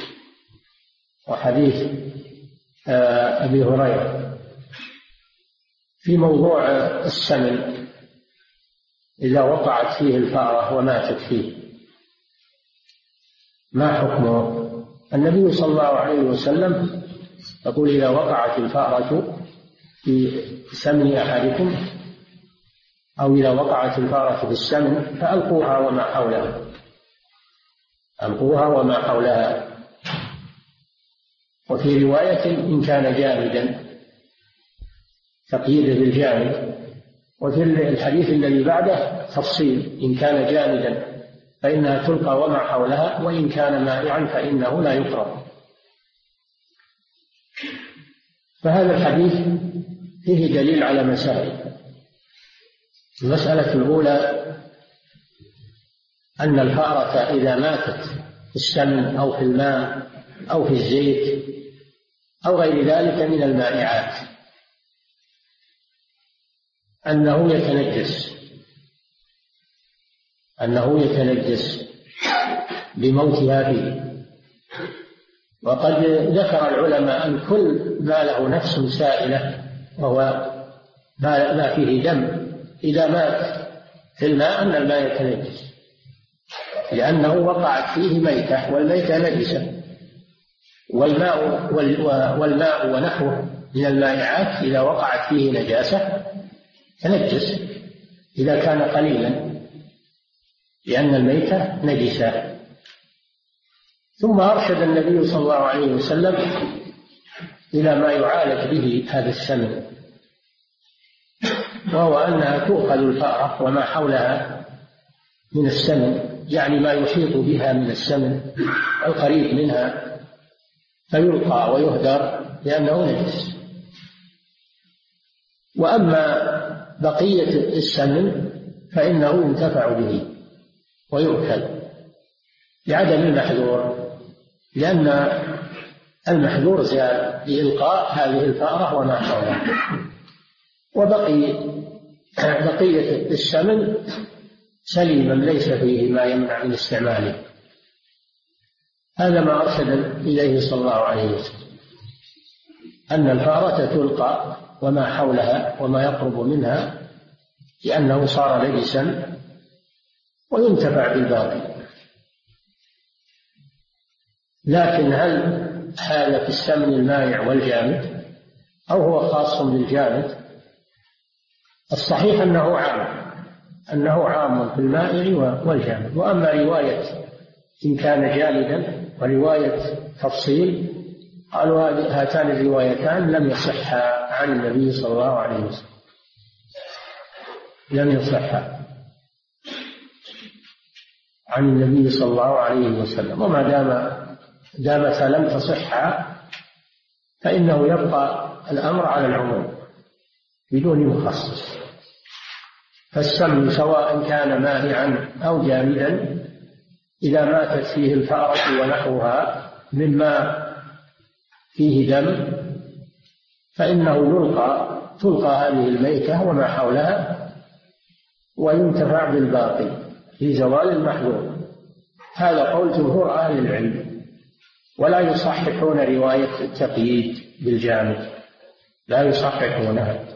وحديث أبي هريرة في موضوع السمن إذا وقعت فيه الفأرة وماتت فيه ما حكمه؟ النبي صلى الله عليه وسلم يقول إذا وقعت الفأرة في سمن أحدكم أو إذا وقعت الفأرة في السمن فألقوها وما حولها، ألقوها وما حولها. وفي رواية إن كان جامدا تقييده بالجامد. وفي الحديث الذي بعده تفصيل إن كان جامدا فإنها تلقى وما حولها، وإن كان مائعا فإنه لا يقرب. فهذا الحديث فيه دليل على مسائل. المسألة الأولى أن الفأرة إذا ماتت في السمن أو في الماء أو في الزيت أو غير ذلك من المائعات أنه يتنجس بموتها فيه. وقد ذكر العلماء أن كل ما له نفس سائلة وهو ما فيه دم إذا مات في الماء أن الماء يتنجس، لأنه وقعت فيه ميتة والميتة نجسة. والماء ونحوه من المائعات إذا وقعت فيه نجاسة تنجس إذا كان قليلا، لأن الميتة نجسة. ثم أرشد النبي صلى الله عليه وسلم إلى ما يعالج به هذا السمن، وهو أنها تؤخذ الفأرة وما حولها من السمن، يعني ما يحيط بها من السمن القريب منها، فيلقى ويهدر لأنه نجس. وأما بقية السمن فإنه ينتفع به ويؤكل لعدم المحذور، لأن المحذور زال بإلقاء هذه الفأرة وما حولها. بقية السمن سليما ليس فيه ما يمنع من استعماله. هذا ما أرشد إليه صلى الله عليه وسلم، أن الفأرة تلقى وما حولها وما يقرب منها لأنه صار نجسا وينتفع بالباقي. لكن هل هذا في السمن المائع والجامد أو هو خاص بالجامد؟ الصحيح أنه عام في المائع والجامد. وأما رواية إن كان جامدا ورواية تفصيل قالوا هاتان الروايتان لم يصحا عن النبي صلى الله عليه وسلم، لم يصحا عن النبي صلى الله عليه وسلم. وما دامتا لم تصحا فإنه يبقى الأمر على العموم بدون مخصص. فالسمن سواء كان مائعا أو جامدا إذا ماتت فيه الفأرة ونحوها مما فيه دم فإنه تلقى هذه الميتة وما حولها وينتفع بالباقي في زوال المحذور. هذا قول جمهور أهل العلم، ولا يصححون رواية التقييد بالجامد، لا يصححونها.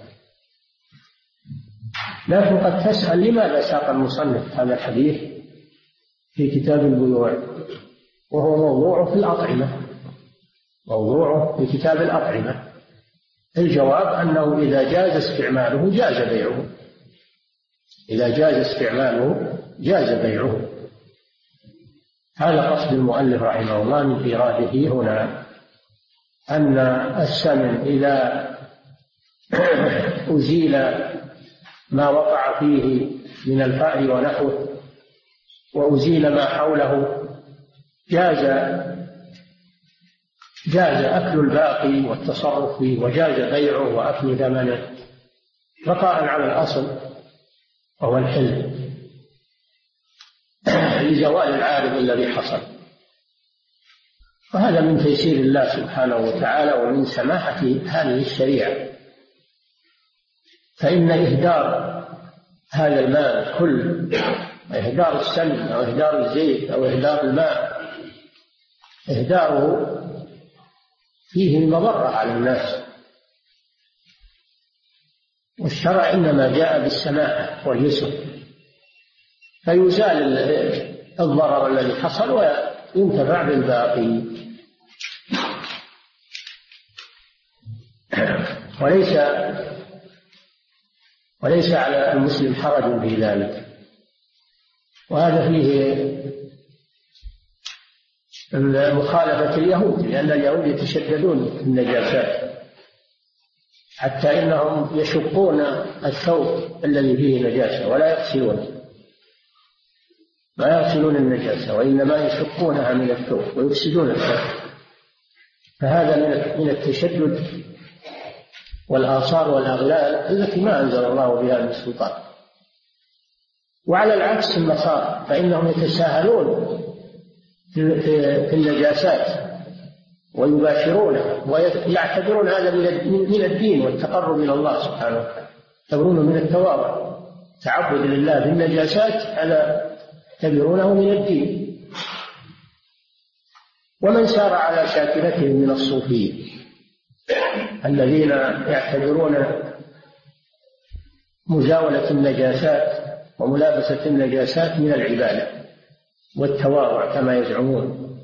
لكن قد تسأل لماذا ساق المصنف هذا الحديث في كتاب البيوع وهو موضوعه في الأطعمة، موضوعه في كتاب الأطعمة؟ الجواب أنه إذا جاز استعماله جاز بيعه، إذا جاز استعماله جاز بيعه. هذا قصد المؤلف رحمه الله من إيراده هنا، أن السمن إذا أزيل ما وقع فيه من الفأر ونحوه وأزيل ما حوله جاز أكل الباقي والتصرف فيه، وجاز بيعه وأكل ثمنه بقاء على الأصل وهو الحل لزوال العارض الذي حصل. وهذا من تيسير الله سبحانه وتعالى ومن سماحة هذه الشريعة. فإن إهدار هذا الماء كل إهدار السمن أو إهدار الزيت أو إهدار الماء إهداره فيه مضرة على الناس. والشرع إنما جاء بالسماحة واليسر، فيزال الضرر الذي حصل وينتفع بالباقي. وليس على المسلم حرج في ذلك. وهذا فيه مخالفة اليهود، لأن اليهود يتشددون في النجاسات حتى إنهم يشقون الثوب الذي فيه نجاسة ولا يغسلونه، ما يغسلون النجاسة وإنما يشقونها من الثوب ويفسدون الثوب. فهذا من التشدد والآثار والأغلال التي ما أنزل الله بها من سلطان. وعلى العكس النصارى فإنهم يتساهلون في النجاسات ويباشرونه ويعتبرون هذا من الدين والتقرب إلى الله سبحانه وتعالى، يعتبرونه من التواضع، تعبد لله بالنجاسات هذا يعتبرونه من الدين. ومن سار على شاكلتهم من الصوفية الذين يعتبرون مزاولة النجاسات وملابسة النجاسات من العبادة والتواضع كما يزعمون،